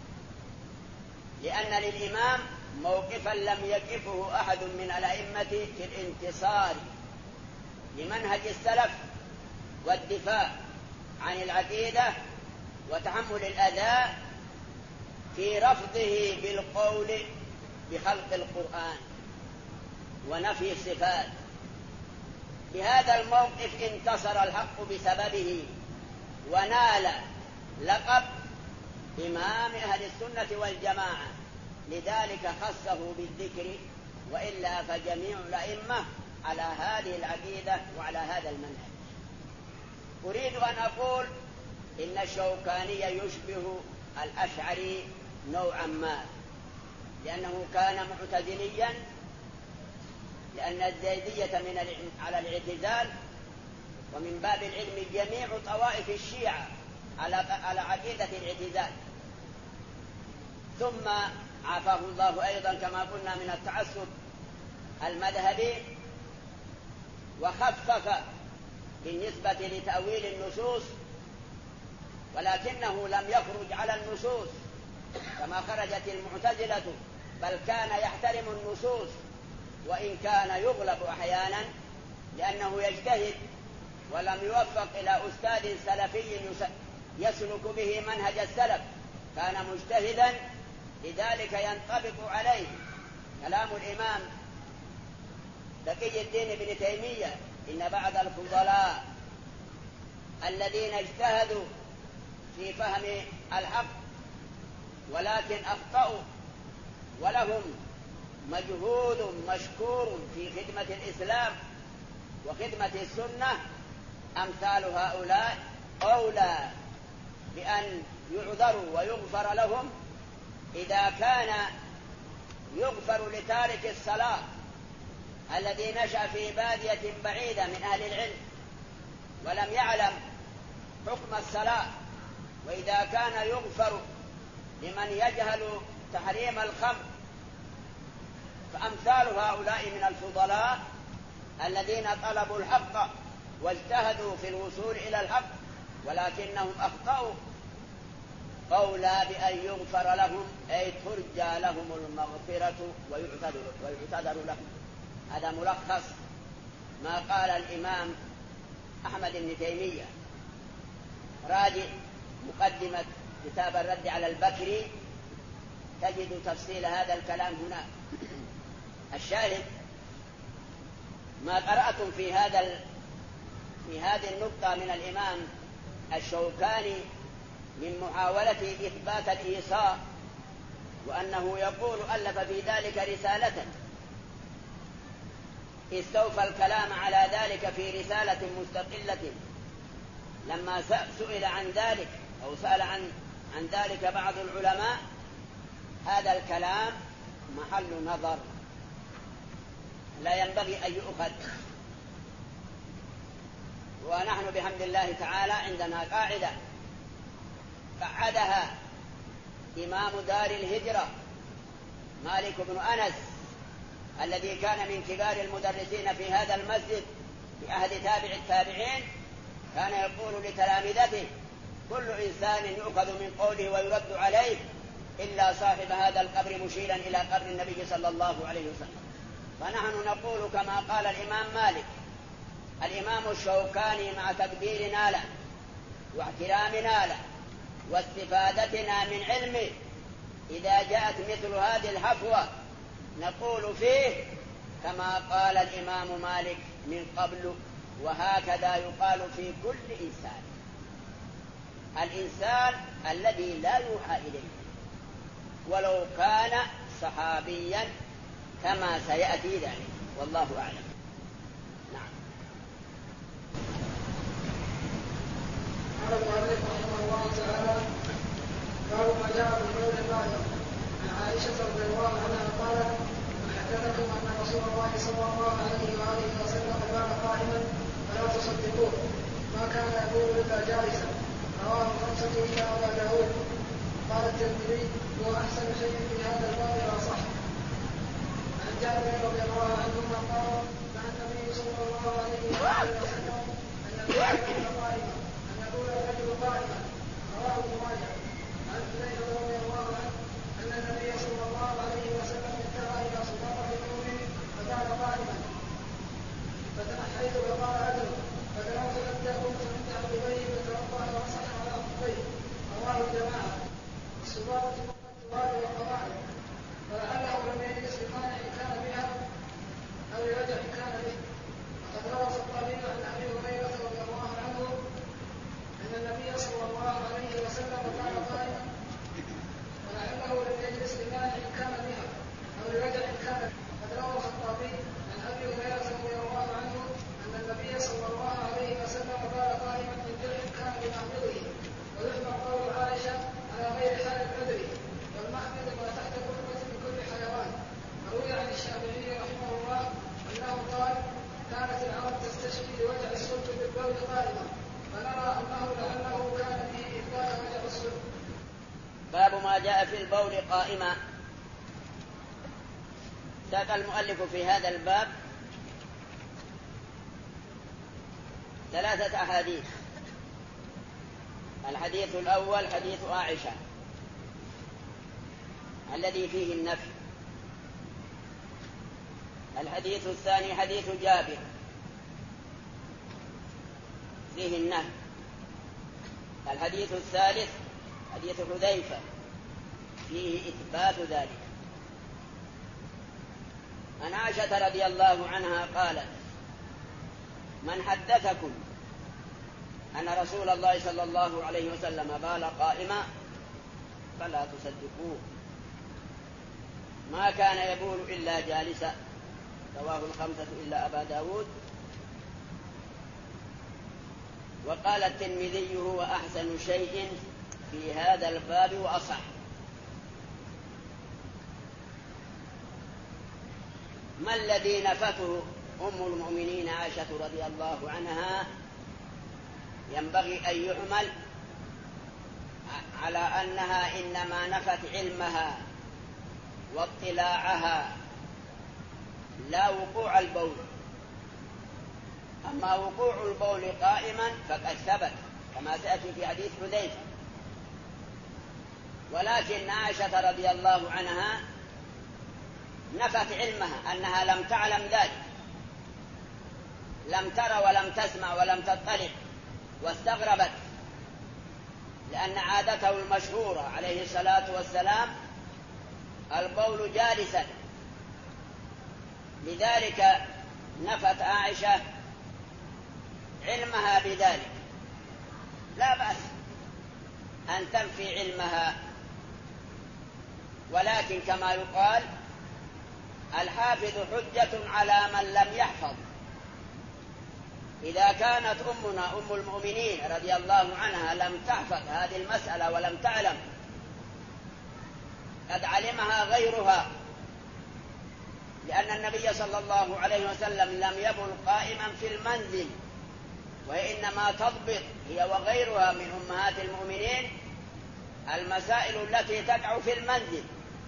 لأن للإمام موقفا لم يقفه أحد من الأئمة في الانتصار لمنهج السلف والدفاع عن العقيدة وتحمل الأذى في رفضه بالقول بخلق القرآن ونفي الصفات. بهذا الموقف انتصر الحق بسببه ونال لقب إمام أهل السنة والجماعة، لذلك خصه بالذكر، وإلا فجميع الأئمة على هذه العقيدة وعلى هذا المنهج. أريد أن أقول إن الشوكاني يشبه الأشعري نوعا ما، لأنه كان معتزليا، لأن الزيدية على الاعتزال، ومن باب العلم جميع طوائف الشيعة على عقيدة الاعتزال. ثم عافاه الله أيضا كما قلنا من التعصب المذهبي، وخفف بالنسبة لتأويل النصوص، ولكنه لم يخرج على النصوص كما خرجت المعتزلة، بل كان يحترم النصوص وإن كان يغلب أحيانا لأنه يجتهد ولم يوفق إلى أستاذ سلفي يسلك به منهج السلف، كان مجتهدا، لذلك ينطبق عليه كلام الإمام تقي الدين ابن تيمية: إن بعض الفضلاء الذين اجتهدوا في فهم الحق ولكن أخطأوا ولهم مجهود مشكور في خدمة الإسلام وخدمة السنة، أمثال هؤلاء أولى بأن يعذروا ويغفر لهم إذا كان يغفر لتارك الصلاة الذي نشأ في بادية بعيدة من أهل العلم ولم يعلم حكم الصلاة، وإذا كان يغفر لمن يجهل تحريم الخمر. فأمثال هؤلاء من الفضلاء الذين طلبوا الحق واجتهدوا في الوصول إلى الحق ولكنهم أخطأوا، أولى بأن يغفر لهم، أي ترجى لهم المغفرة ويعتذر لهم. هذا ملخص ما قال الإمام أحمد بن تيمية. راجع مقدمة كتاب الرد على البكري تجد تفصيل هذا الكلام هنا. الشاهد ما قرأتم في هذه النقطة من الإمام الشوكاني من محاولة إثبات الإيصاء، وأنه يقول ألف في ذلك رسالة، استوفى الكلام على ذلك في رسالة مستقلة. لما سئل عن ذلك أو سأل عن ذلك بعض العلماء، هذا الكلام محل نظر لا ينبغي أن يؤخذ. ونحن بحمد الله تعالى عندنا قاعدة قعدها إمام دار الهجرة مالك بن أنس، الذي كان من كبار المدرسين في هذا المسجد في عهد تابع التابعين، كان يقول لتلامذته: كل إنسان يؤخذ من قوله ويرد عليه إلا صاحب هذا القبر، مشيرا إلى قبر النبي صلى الله عليه وسلم. فنحن نقول كما قال الإمام مالك: الإمام الشوكاني مع تقديرنا له واحترامنا له واستفادتنا من علمه، إذا جاءت مثل هذه الحفوة نقول فيه كما قال الإمام مالك من قبل: وهكذا يقال في كل إنسان، الإنسان الذي لا يوحى إليه ولو كان صحابيا، كما سيأتي ذلك، والله أعلم. نعم. قال المؤلف رحمه الله تعالى: باب ما جاء في قول الله. عن عائشة رضي الله عنها قالت: حدثكم أن رسول الله صلى الله عليه وآله وسلم كان قائما فلا تصدقوه، ما كان يقول إلا جالسا. رواه الخمسة إلا أبا داود. قال الترمذي هو أحسن شيء في هذا الباب وأصح. عن جابر رضي الله عنهما قال مع النبي صلى الله عليه وسلم أن يقول الرجل قائما. رواه ابن ماجه. عن حذيفة رضي الله عنه أن النبي صلى الله عليه وسلم انتهى إلى صداقة المؤمن فكان قائما فتنحيت فقال أدنو فدنوت حتى كنت عند عقبيه فتوضأ ومسح على عقبيه. رواه الجماعة. الصداقة التراب والقواعد فلعله لم يجلس لمانع كان بها أو لرجع كان به. وقد روى الخطابي عن أبي هريرة رضي الله عنه أن النبي صلى الله عليه وسلم كان قائما ولعله لم يجلس لمانع كان بها أو لرجع كان به. وقد روى الخطابي عن أبي هريرة رضي الله عنه أن النبي صلى الله عليه وسلم كان قائما من درع كان بمحمله. ويحمل قول عائشة على غير حال العذر والمحمد ما تحت الركبة من كل حيوان. وروي عن الشافعي رحمه الله أنه قال كانت العرب تستشفي لوجع السلط بالبول قائما فنرى أنه لأنه كان به إثبات وجع السلط. باب ما جاء في البول قائما. ساق المؤلف في هذا الباب 3 أحاديث. الحديث الأول حديث عائشة الذي فيه النفي. الحديث الثاني حديث جابر فيه النهي. الحديث الثالث حديث حذيفة فيه إثبات ذلك. عن عائشة رضي الله عنها قالت من حدثكم أن رسول الله صلى الله عليه وسلم بال قائما فلا تصدقوه ما كان يبول إلا جالسا. رواه الخمسة إلا أبا داود. وقال الترمذي هو أحسن شيء في هذا الباب وأصح. ما الذي نفته أم المؤمنين عائشة رضي الله عنها ينبغي أن يعمل على أنها إنما نفت علمها واطلاعها لا وقوع البول. أما وقوع البول قائما فقد ثبت كما سيأتي في حديث حذيفة. ولكن عائشة رضي الله عنها نفت علمها أنها لم تعلم ذلك، لم تر ولم تسمع ولم تطلع، واستغربت لأن عادته المشهورة عليه الصلاة والسلام البول جالسا. لذلك نفت عائشة علمها بذلك. لا بأس أن تنفي علمها، ولكن كما يقال الحافظ حجة على من لم يحفظ. إذا كانت أمنا أم المؤمنين رضي الله عنها لم تحفظ هذه المسألة ولم تعلم، قد علمها غيرها، لأن النبي صلى الله عليه وسلم لم يبل قائما في المنزل، وإنما تضبط هي وغيرها من أمهات المؤمنين المسائل التي تقع في المنزل.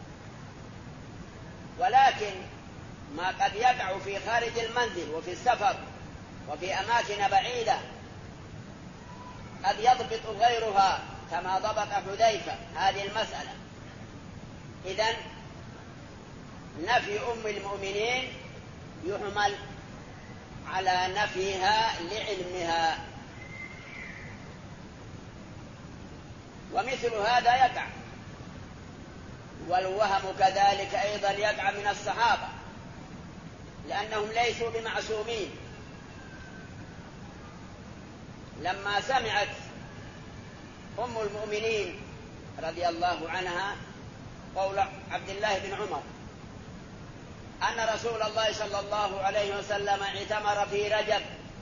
ولكن ما قد يقع في خارج المنزل وفي السفر وفي أماكن بعيدة قد يضبط غيرها كما ضبط حذيفة هذه المسألة. إذن نفي أم المؤمنين يحمل على نفيها لعلمها. ومثل هذا يقع، والوهم كذلك أيضا يقع من الصحابة لأنهم ليسوا بمعصومين. لما سمعت أم المؤمنين رضي الله عنها قول عبد الله بن عمر أن رسول الله صلى الله عليه وسلم اعتمر في رجب،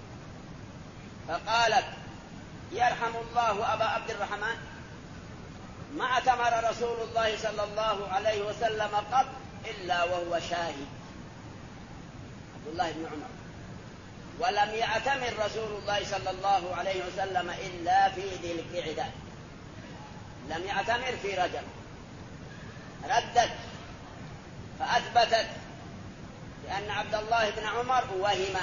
فقالت يرحم الله أبا عبد الرحمن، ما اعتمر رسول الله صلى الله عليه وسلم قط إلا وهو شاهد. عبد الله بن عمر ولم يعتمر رسول الله صلى الله عليه وسلم إلا في ذي القعدة، لم يعتمر في رجب. ردت فأثبتت لأن عبد الله بن عمر وهم،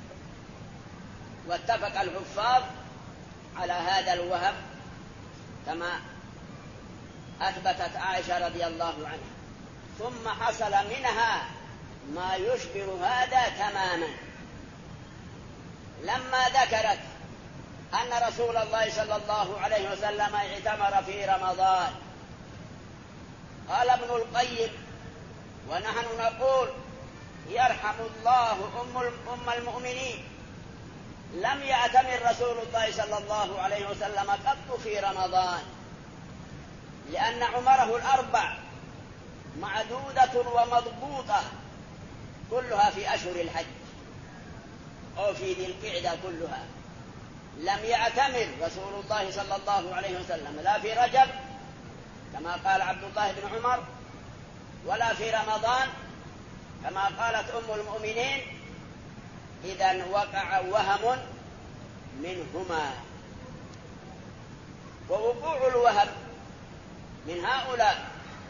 واتفق الحفاظ على هذا الوهم كما أثبتت عائشة رضي الله عنها. ثم حصل منها ما يشبه هذا تماما لما ذكرت أن رسول الله صلى الله عليه وسلم اعتمر في رمضان. قال ابن القيم: ونحن نقول يرحم الله أم المؤمنين، لم يعتمر رسول الله صلى الله عليه وسلم قط في رمضان، لأن عمره الأربع معدودة ومضبوطة كلها في أشهر الحج أو في ذي القعدة كلها. لم يعتمر رسول الله صلى الله عليه وسلم لا في رجب كما قال عبد الله بن عمر، ولا في رمضان كما قالت أم المؤمنين. إذن وقع وهم منهما. ووقوع الوهم من هؤلاء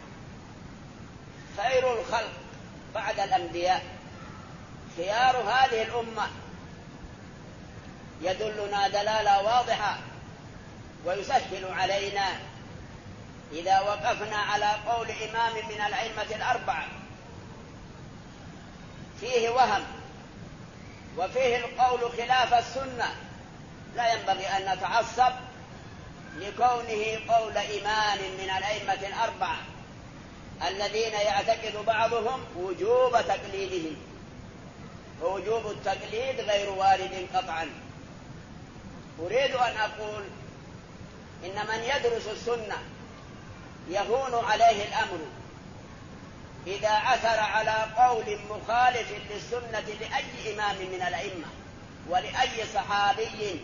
خير الخلق بعد الأنبياء، خيار هذه الأمة، يدلنا دلالة واضحة ويسهل علينا إذا وقفنا على قول إمام من الأئمة الأربعة فيه وهم وفيه القول خلاف السنة، لا ينبغي أن نتعصب لكونه قول إمام من الأئمة الأربعة الذين يعتقد بعضهم وجوب تقليدهم، ووجوب التقليد غير وارد قطعا. أريد أن أقول إن من يدرس السنة يهون عليه الأمر إذا عثر على قول مخالف للسنة لأي إمام من الأئمة ولأي صحابي،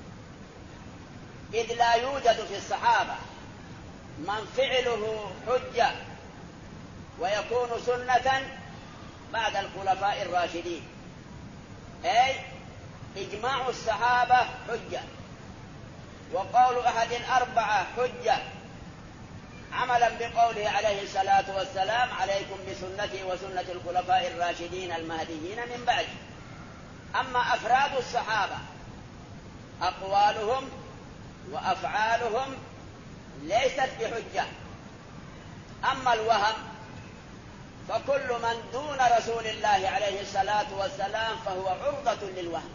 إذ لا يوجد في الصحابة من فعله حجة ويكون سنة بعد الخلفاء الراشدين، أي إجماع الصحابة حجة، وقول أحد الأربعة حجة، عملا بقوله عليه الصلاة والسلام: عليكم بسنتي وسنة الخلفاء الراشدين المهديين من بعد. أما أفراد الصحابة أقوالهم وأفعالهم ليست بحجة. أما الوهم فكل من دون رسول الله عليه الصلاة والسلام فهو عرضة للوهم.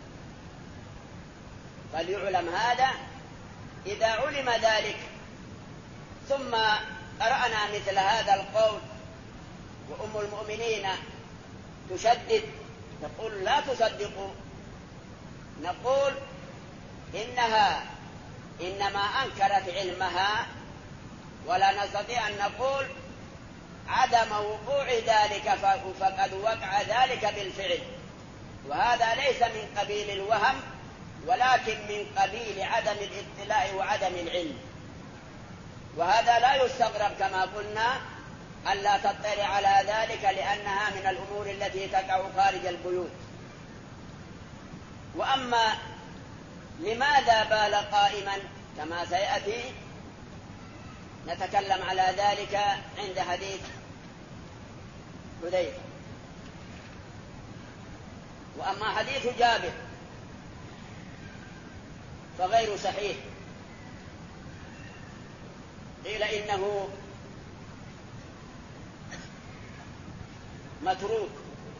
فليعلم هذا. إذا علم ذلك ثم قرأنا مثل هذا القول وأم المؤمنين تشدد، تقول لا تصدقوا، نقول إنها إنما أنكرت علمها، ولا نستطيع أن نقول عدم وقوع ذلك فقد وقع ذلك بالفعل، وهذا ليس من قبيل الوهم ولكن من قبيل عدم الاطلاع وعدم العلم. وهذا لا يستغرب كما قلنا ألا تطلع على ذلك، لأنها من الأمور التي تقع خارج البيوت. وأما لماذا بال قائما كما سيأتي نتكلم على ذلك عند حديث حذيفة. وأما حديث جابر فغير صحيح، قيل إنه متروك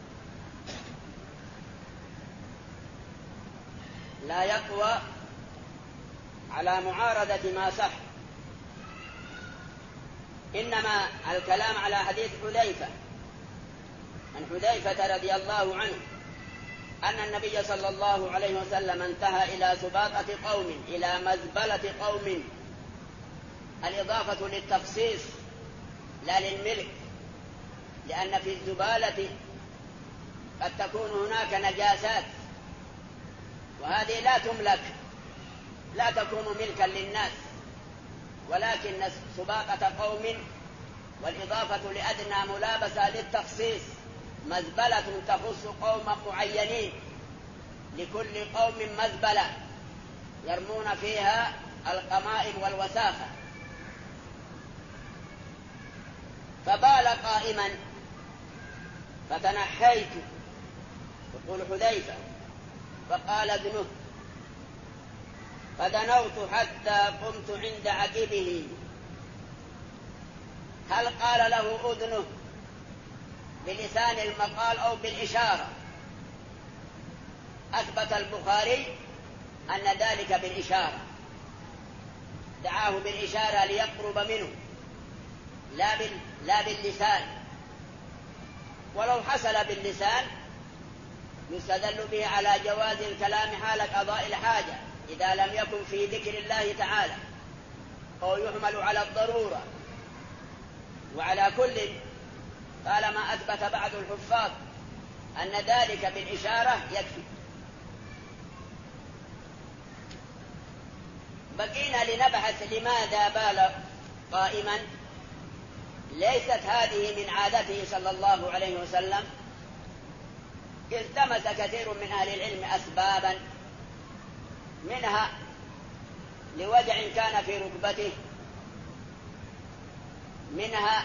لا يقوى على معارضة ما صح، إنما الكلام على حديث حذيفة عن حذيفة رضي الله عنه أن النبي صلى الله عليه وسلم انتهى إلى سباطة قوم، إلى مزبلة قوم، الإضافة للتخصيص لا للملك، لأن في الزبالة قد تكون هناك نجاسات وهذه لا تملك، لا تكون ملكا للناس، ولكن سباقة قوم والإضافة لأدنى ملابسة للتخصيص، مزبلة تخص قوم معينين لكل قوم مزبلة يرمون فيها القمائم والوساخة، فبال قائما فتنحيت، يقول حذيفة، فقال ابنه فدنوت حتى قمت عند عقبه، هل قال له أذنه بلسان المقال أو بالإشارة؟ أثبت البخاري أن ذلك بالإشارة، دعاه بالإشارة ليقرب منه لا باللسان، ولو حصل باللسان يستدل به على جواز الكلام حال قضاء الحاجة إذا لم يكن في ذكر الله تعالى أو يحمل على الضرورة. وعلى كل طالما أثبت بعض الحفاظ أن ذلك بالإشارة يكفي. بقينا لنبحث لماذا بال قائما. ليست هذه من عادته صلى الله عليه وسلم، التمس كثير من أهل العلم أسبابا، منها لوجع كان في ركبته، منها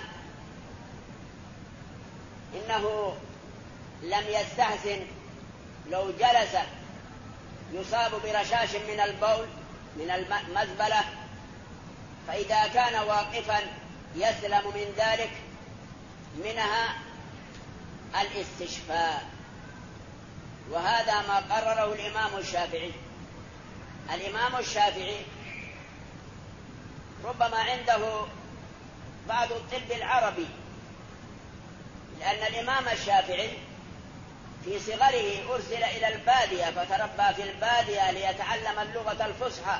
إنه لم يستحسن لو جلس يصاب برشاش من البول من المزبلة، فإذا كان واقفا يسلم من ذلك. منها الاستشفاء، وهذا ما قرره الإمام الشافعي. الإمام الشافعي ربما عنده بعض الطب العربي، لأن الإمام الشافعي في صغره أرسل إلى البادية فتربى في البادية ليتعلم اللغة الفصحى،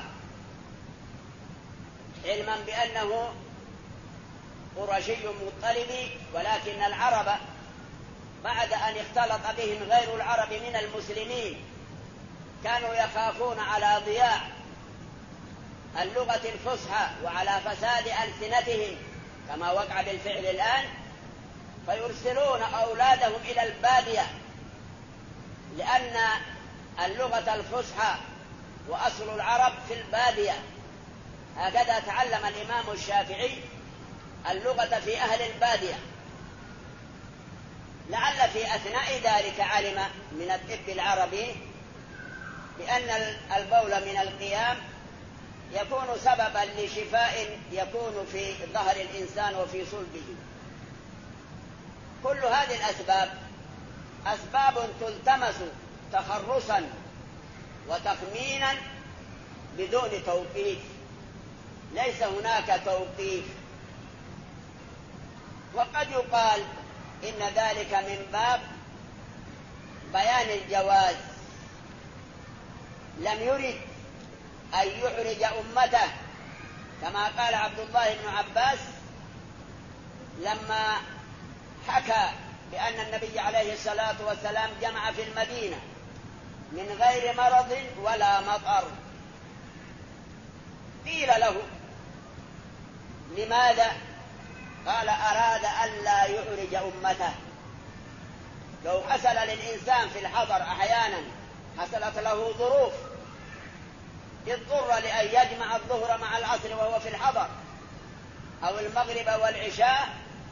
علما بأنه قرشي مطلبي، ولكن العرب بعد أن اختلط بهم غير العرب من المسلمين كانوا يخافون على ضياع اللغة الفصحى وعلى فساد ألسنتهم كما وقع بالفعل الآن، فيرسلون أولادهم إلى البادية، لأن اللغة الفصحى وأصل العرب في البادية. هكذا تعلم الإمام الشافعي اللغة في أهل البادية، لعل في أثناء ذلك علم من الطب العربي بأن البول من القيام يكون سببا لشفاء يكون في ظهر الإنسان وفي صلبه. كل هذه الأسباب أسباب تلتمس تخرصا وتخمينا بدون توقيف، ليس هناك توقيف. وقد يقال إن ذلك من باب بيان الجواز، لم يرد أن يحرج أمته، كما قال عبد الله بن عباس لما حكى بأن النبي عليه الصلاة والسلام جمع في المدينة من غير مرض ولا مطر، قيل له لماذا؟ قال أراد ألا يحرج أمته. لو حصل للإنسان في الحضر أحيانا حصلت له ظروف اضطر لأن يجمع الظهر مع العصر وهو في الحضر أو المغرب والعشاء،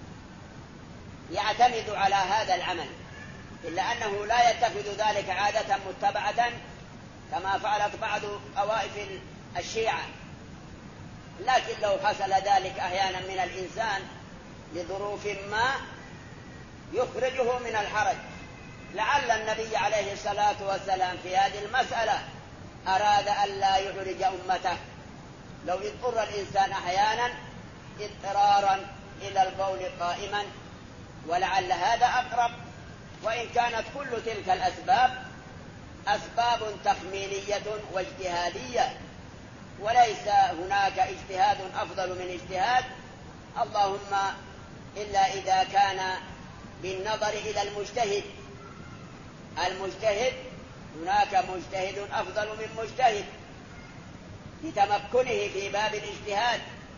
يعتمد على هذا العمل، إلا أنه لا يتخذ ذلك عادة متبعة كما فعلت بعض طوائف الشيعة. لكن لو حصل ذلك أحيانا من الإنسان لظروف ما يخرجه من الحرج، لعل النبي عليه الصلاة والسلام في هذه المسألة أراد أن لا يحرج أمته. لو اضطر الإنسان أحيانا اضطرارا إلى البول قائما، ولعل هذا أقرب، وإن كانت كل تلك الأسباب أسباب تخمينية واجتهادية، وليس هناك اجتهاد أفضل من اجتهاد، اللهم إلا إذا كان بالنظر إلى المجتهد. المجتهد هناك مجتهد أفضل من مجتهد لتمكنه في باب الاجتهاد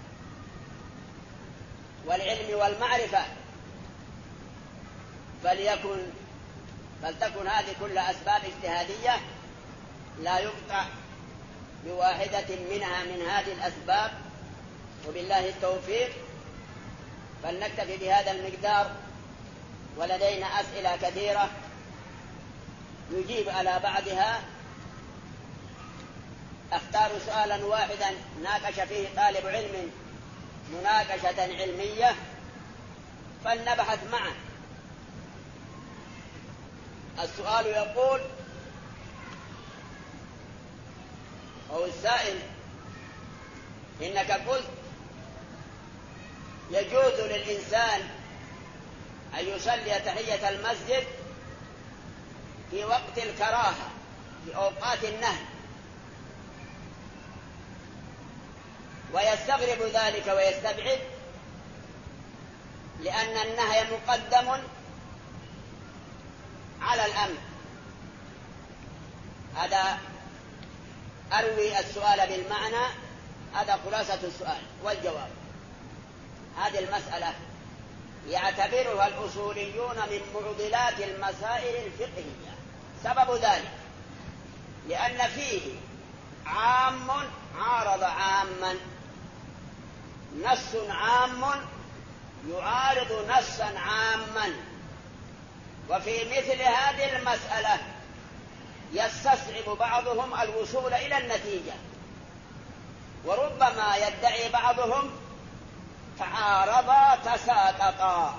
والعلم والمعرفة، فلتكن هذه كل أسباب اجتهادية لا يقطع بواحدة منها من هذه الأسباب، وبالله التوفيق. فلنكتفي بهذا المقدار، ولدينا أسئلة كثيرة يجيب على بعضها. أختار سؤالا واحدا ناقش فيه طالب علم مناقشة علمية فلنبحث معه. السؤال يقول، أو السائل: إنك قلت يجوز للإنسان أن يصلي تحية المسجد في وقت الكراهة في أوقات النهي، ويستغرب ذلك ويستبعد لأن النهي مقدم على الأمر. هذا أروي السؤال بالمعنى، هذا خلاصة السؤال والجواب. هذه المسألة يعتبرها الأصوليون من معضلات المسائل الفقهية. سبب ذلك لأن فيه عام عارض عاما، نص عام يعارض نصا عاما، وفي مثل هذه المسألة يستصعب بعضهم الوصول إلى النتيجة، وربما يدعي بعضهم تعارضا تساقطا،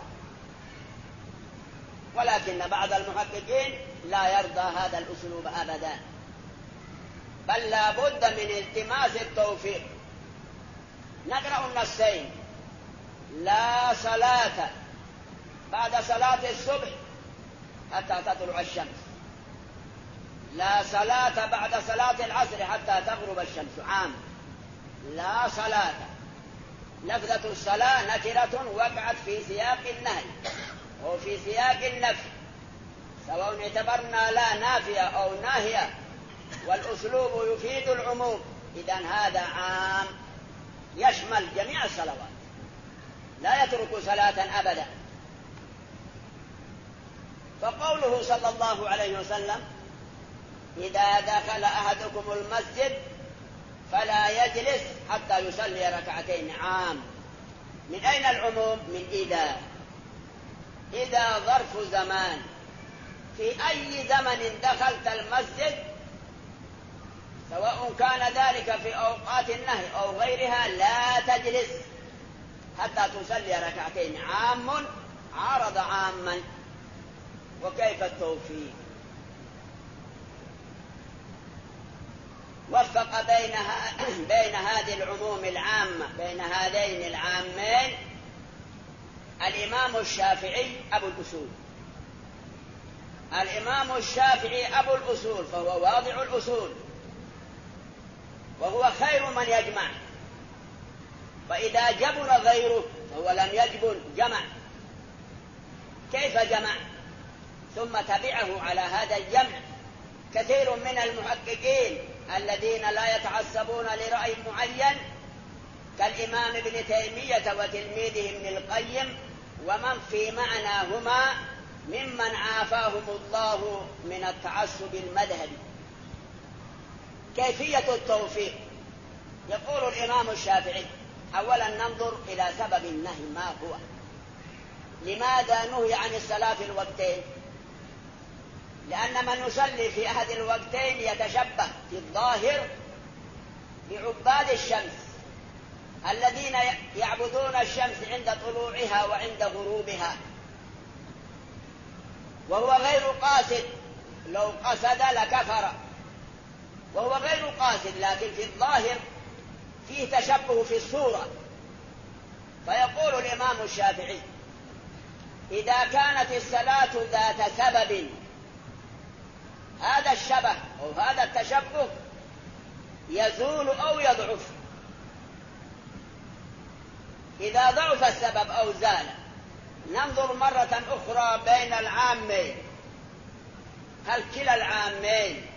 ولكن بعض المحققين لا يرضى هذا الأسلوب أبدا، بل لا بد من التماس التوفيق. نقرأ النصين: لا صلاة بعد صلاة الصبح حتى تطلع الشمس، لا صلاة بعد صلاة العصر حتى تغرب الشمس. عام لا صلاة. لفظة الصلاة نكرة وقعت في سياق النهي وفي سياق النفي، سواء اعتبرنا لا نافية أو ناهية، والأسلوب يفيد العموم. إذن هذا عام يشمل جميع الصلوات، لا يترك صلاة أبدا. فقوله صلى الله عليه وسلم: إذا دخل أحدكم المسجد فلا يجلس حتى يصلي ركعتين، عام. من أين العموم؟ من إذا ظرف زمان، في أي زمن دخلت المسجد سواء كان ذلك في أوقات النهي أو غيرها لا تجلس حتى تصلي ركعتين. عام عارض عاما. وكيف التوفيق؟ وفق بين هذه العموم العامة، بين هذين العامين، الإمام الشافعي أبو الأصول. الإمام الشافعي أبو الأصول، فهو واضع الأصول، وهو خير من يجمع، فإذا جبن غيره فهو لم يجبن، جمع. كيف جمع؟ ثم تبعه على هذا الجمع كثير من المحققين الذين لا يتعصبون لرأي معين، كالإمام ابن تيمية وتلميذه ابن القيم، ومن في معناهما ممن عافاهم الله من التعصب المذهبي. كيفية التوفيق؟ يقول الإمام الشافعي: أولا ننظر إلى سبب النهي ما هو، لماذا نهي عن الصلاة في الوقتين؟ لأن من يصلي في أحد الوقتين يتشبه في الظاهر بعباد الشمس الذين يعبدون الشمس عند طلوعها وعند غروبها، وهو غير قاصد، لو قصد لكفر، وهو غير قاصد، لكن في الظاهر فيه تشبه في الصورة. فيقول الإمام الشافعي: إذا كانت الصلاة ذات سبب، هذا الشبه أو هذا التشبه يزول أو يضعف. إذا ضعف السبب أو زال ننظر مرة أخرى بين العامين، هل كلا العامين،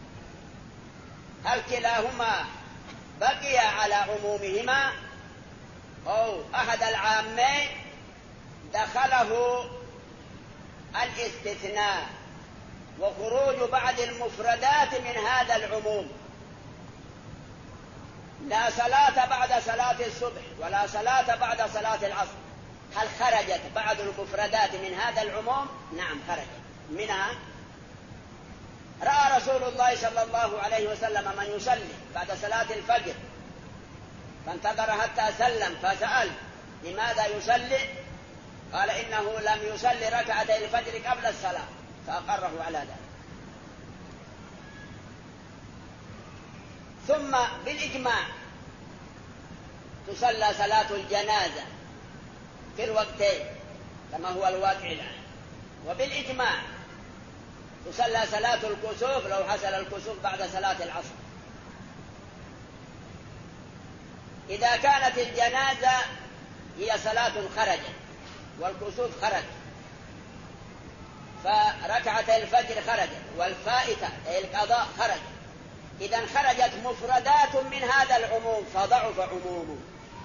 هل كلاهما بقي على عمومهما، أو أحد العامين دخله الاستثناء وخروج بعض المفردات من هذا العموم. لا صلاة بعد صلاة الصبح ولا صلاة بعد صلاة العصر. هل خرجت بعض المفردات من هذا العموم؟ نعم خرجت منها. رأى رسول الله صلى الله عليه وسلم من يصلي بعد صلاة الفجر فانتظر حتى سلم فسأل لماذا يصلي؟ قال إنه لم يصلي ركعتي الفجر قبل الصلاة، فأقره على ذلك. ثم بالإجماع تصلى صلاة الجنازة في الوقتين كما هو الواقع الآن، وبالإجماع تصلى صلاة الكسوف لو حصل الكسوف بعد صلاة العصر. إذا كانت الجنازة هي صلاة خرجت والكسوف خرج، فركعتي الفجر خرجت والفائتة أي القضاء خرج، إذا خرجت مفردات من هذا العموم فضعف عمومه.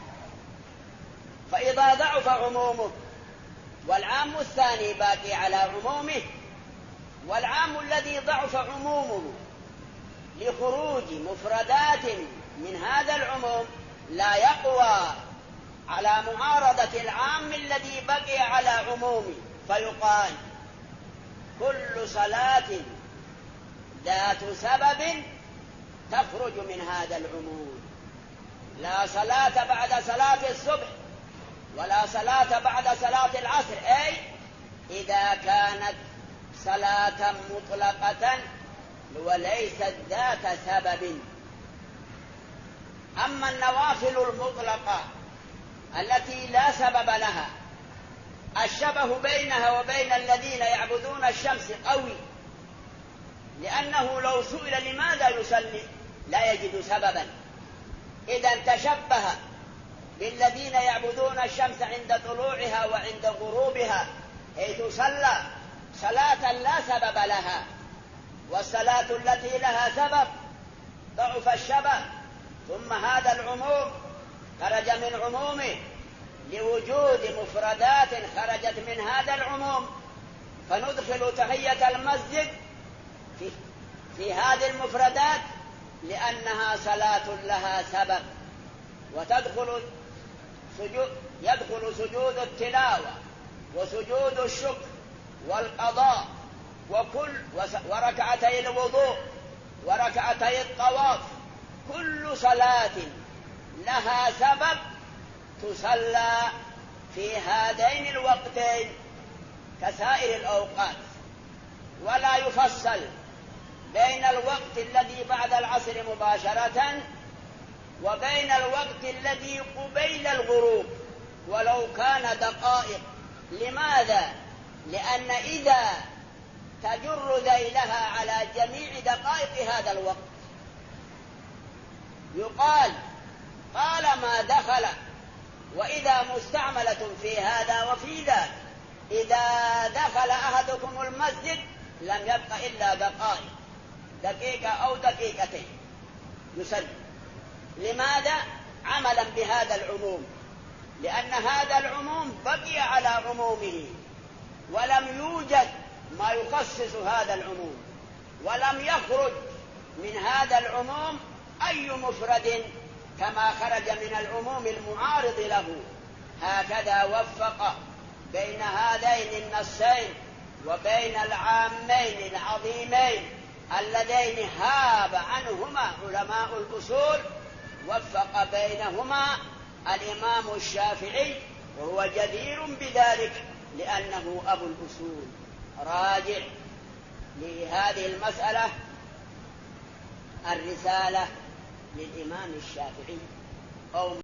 فإذا ضعف عمومه والعام الثاني باقي على عمومه، والعام الذي ضعف عمومه لخروج مفردات من هذا العموم لا يقوى على معارضة العام الذي بقي على عمومه، فيقال كل صلاة ذات سبب تخرج من هذا العموم. لا صلاة بعد صلاة الصبح ولا صلاة بعد صلاة العصر، أي إذا كانت صلاة مطلقة وليست ذات سبب. أما النوافل المطلقة التي لا سبب لها الشبه بينها وبين الذين يعبدون الشمس قوي، لأنه لو سئل لماذا يصلي لا يجد سببا. إذا تشبه بالذين يعبدون الشمس عند طلوعها وعند غروبها، حيث صلى صلاة لا سبب لها، والصلاة التي لها سبب ضعف الشبه. ثم هذا العموم خرج من عمومه لوجود مفردات خرجت من هذا العموم، فندخل تحية المسجد في هذه المفردات لأنها صلاة لها سبب، يدخل سجود التلاوة وسجود الشكر والقضاء وركعتي الوضوء وركعتي الطواف. كل صلاة لها سبب تصلى في هذين الوقتين كسائر الأوقات، ولا يفصل بين الوقت الذي بعد العصر مباشرة وبين الوقت الذي قبيل الغروب ولو كان دقائق. لماذا؟ لأن إذا تجر ذيلها على جميع دقائق هذا الوقت يقال طالما دخل، وإذا مستعملة في هذا وفي ذاك. إذا دخل أحدكم المسجد لم يبق إلا دقيقة أو دقيقتين يصلي. لماذا؟ عملا بهذا العموم، لأن هذا العموم بقي على عمومه ولم يوجد ما يخصص هذا العموم، ولم يخرج من هذا العموم أي مفرد كما خرج من العموم المعارض له. هكذا وفق بين هذين النصين وبين العامين العظيمين اللذين هاب عنهما علماء الأصول، وفق بينهما الإمام الشافعي، وهو جدير بذلك لأنه أبو الأصول. راجع لهذه المسألة الرسالة للإمام الشافعي أو